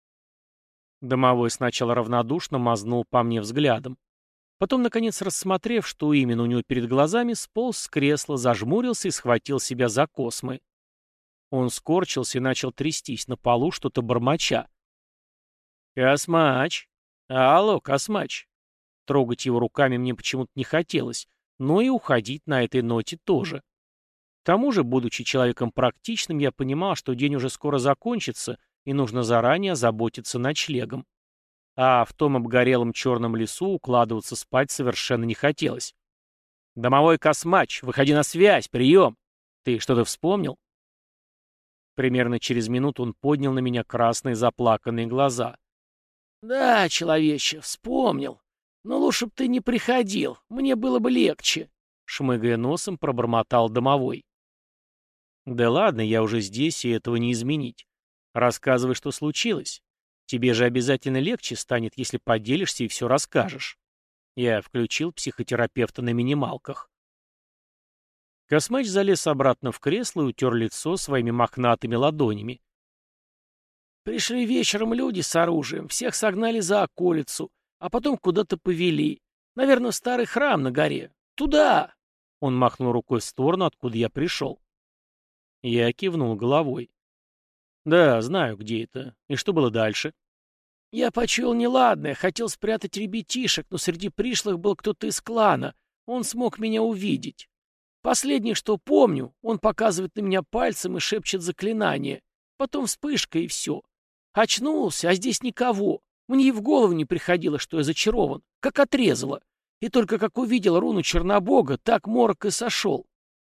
A: Домовой сначала равнодушно мазнул по мне взглядом. Потом, наконец, рассмотрев, что именно у него перед глазами, сполз с кресла, зажмурился и схватил себя за космы. Он скорчился и начал трястись на полу, что-то бормоча. «Космач! Алло, Космач!» Трогать его руками мне почему-то не хотелось, но и уходить на этой ноте тоже. К тому же, будучи человеком практичным, я понимал, что день уже скоро закончится, и нужно заранее озаботиться ночлегом. А в том обгорелом черном лесу укладываться спать совершенно не хотелось. «Домовой Космач, выходи на связь, прием! Ты что-то вспомнил?» Примерно через минуту он поднял на меня красные заплаканные глаза. «Да, человече, вспомнил. Но лучше б ты не приходил, мне было бы легче», — шмыгая носом, пробормотал домовой. «Да ладно, я уже здесь, и этого не изменить. Рассказывай, что случилось. Тебе же обязательно легче станет, если поделишься и все расскажешь». Я включил психотерапевта на минималках. Космач залез обратно в кресло и утер лицо своими мохнатыми ладонями. Пришли вечером люди с оружием, всех согнали за околицу, а потом куда-то повели. Наверное, в старый храм на горе. Туда! Он махнул рукой в сторону, откуда я пришел. Я кивнул головой. Да, знаю, где это. И что было дальше? Я почуял неладное, хотел спрятать ребятишек, но среди пришлых был кто-то из клана. Он смог меня увидеть. Последнее, что помню, он показывает на меня пальцем и шепчет заклинание. Потом вспышка и все. Очнулся, а здесь никого. Мне и в голову не приходило, что я зачарован. Как отрезало. И только как увидел руну Чернобога, так морок и сошел.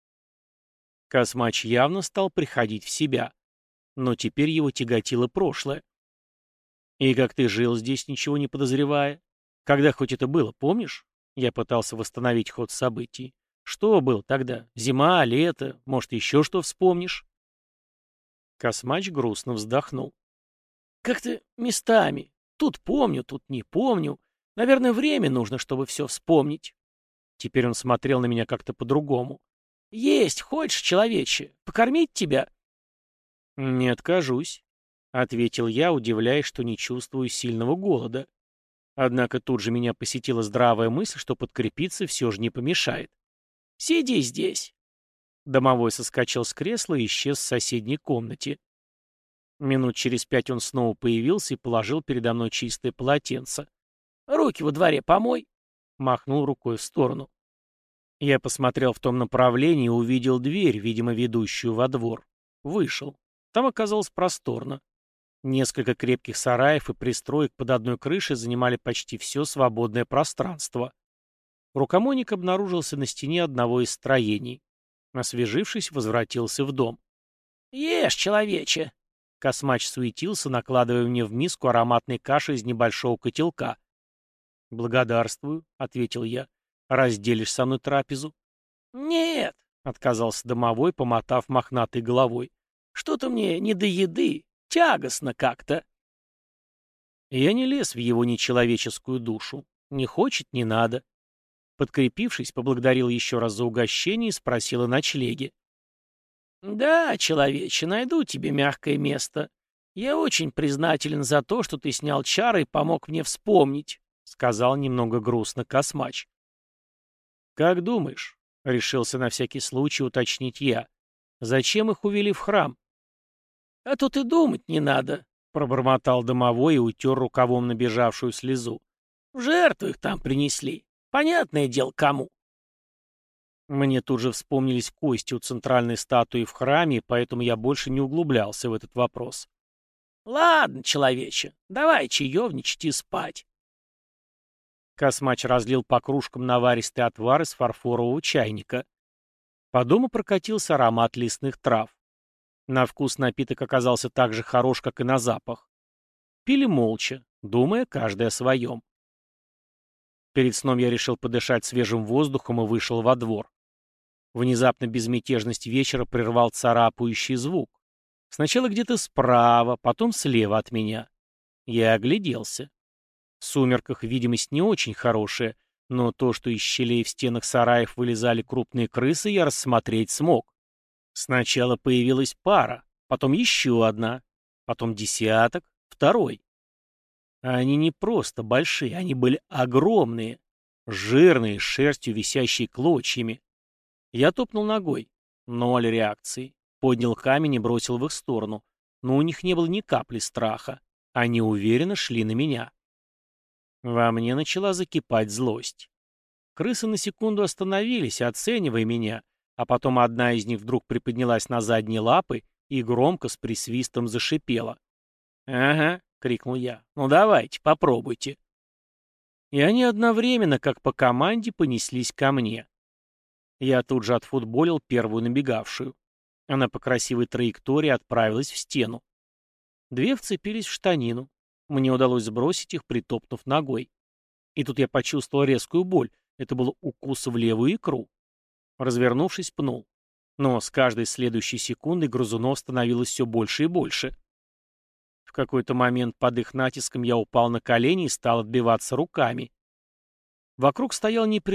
A: Космач явно стал приходить в себя. Но теперь его тяготило прошлое. И как ты жил здесь, ничего не подозревая? Когда хоть это было, помнишь? Я пытался восстановить ход событий. Что было тогда? Зима, лето, может, еще что вспомнишь? Космач грустно вздохнул. Как-то местами. Тут помню, тут не помню. Наверное, время нужно, чтобы все вспомнить. Теперь он смотрел на меня как-то по-другому. Есть хочешь, человече? Покормить тебя? Не откажусь, ответил я, удивляясь, что не чувствую сильного голода. Однако тут же меня посетила здравая мысль, что подкрепиться все же не помешает. «Сиди здесь!» Домовой соскочил с кресла и исчез в соседней комнате. Минут через 5 он снова появился и положил передо мной чистое полотенце. «Руки во дворе помой!» Махнул рукой в сторону. Я посмотрел в том направлении и увидел дверь, видимо, ведущую во двор. Вышел. Там оказалось просторно. Несколько крепких сараев и пристроек под одной крышей занимали почти все свободное пространство. Рукомойник обнаружился на стене одного из строений. Освежившись, возвратился в дом. «Ешь, человече!» Космач суетился, накладывая мне в миску ароматной каши из небольшого котелка. «Благодарствую», — ответил я. «Разделишь со мной трапезу?» «Нет», — отказался домовой, помотав мохнатой головой. «Что-то мне не до еды. Тягостно как-то». Я не лез в его нечеловеческую душу. Не хочет — не надо. Подкрепившись, поблагодарил еще раз за угощение и спросил о ночлеге. «Да, человече, найду тебе мягкое место. Я очень признателен за то, что ты снял чары и помог мне вспомнить», — сказал немного грустно Космач. «Как думаешь?» — решился на всякий случай уточнить я. «Зачем их увели в храм?» «А тут и думать не надо», — пробормотал домовой и утер рукавом набежавшую слезу. «В жертву их там принесли. Понятное дело, кому». Мне тут же вспомнились кости у центральной статуи в храме, поэтому я больше не углублялся в этот вопрос. «Ладно, человече, давай чаевничать и спать». Космач разлил по кружкам наваристый отвар из фарфорового чайника. По дому прокатился аромат лесных трав. На вкус напиток оказался так же хорош, как и на запах. Пили молча, думая каждый о своем. Перед сном я решил подышать свежим воздухом и вышел во двор. Внезапно безмятежность вечера прервал царапающий звук. Сначала где-то справа, потом слева от меня. Я огляделся. В сумерках видимость не очень хорошая, но то, что из щелей в стенах сараев вылезали крупные крысы, я рассмотреть смог. Сначала появилась пара, потом еще одна, потом десяток, второй. Они не просто большие, они были огромные, жирные, с шерстью, висящей клочьями. Я топнул ногой. 0 реакции. Поднял камень и бросил в их сторону. Но у них не было ни капли страха. Они уверенно шли на меня. Во мне начала закипать злость. Крысы на секунду остановились, оценивая меня, а потом одна из них вдруг приподнялась на задние лапы и громко с присвистом зашипела. «Ага», — крикнул я, — «ну давайте, попробуйте». И они одновременно, как по команде, понеслись ко мне. Я тут же отфутболил первую набегавшую. Она по красивой траектории отправилась в стену. Две вцепились в штанину. Мне удалось сбросить их, притопнув ногой. И тут я почувствовал резкую боль. Это был укус в левую икру. Развернувшись, пнул. Но с каждой следующей секундой грызунов становилось все больше и больше. В какой-то момент под их натиском я упал на колени и стал отбиваться руками. Вокруг стоял непрерывный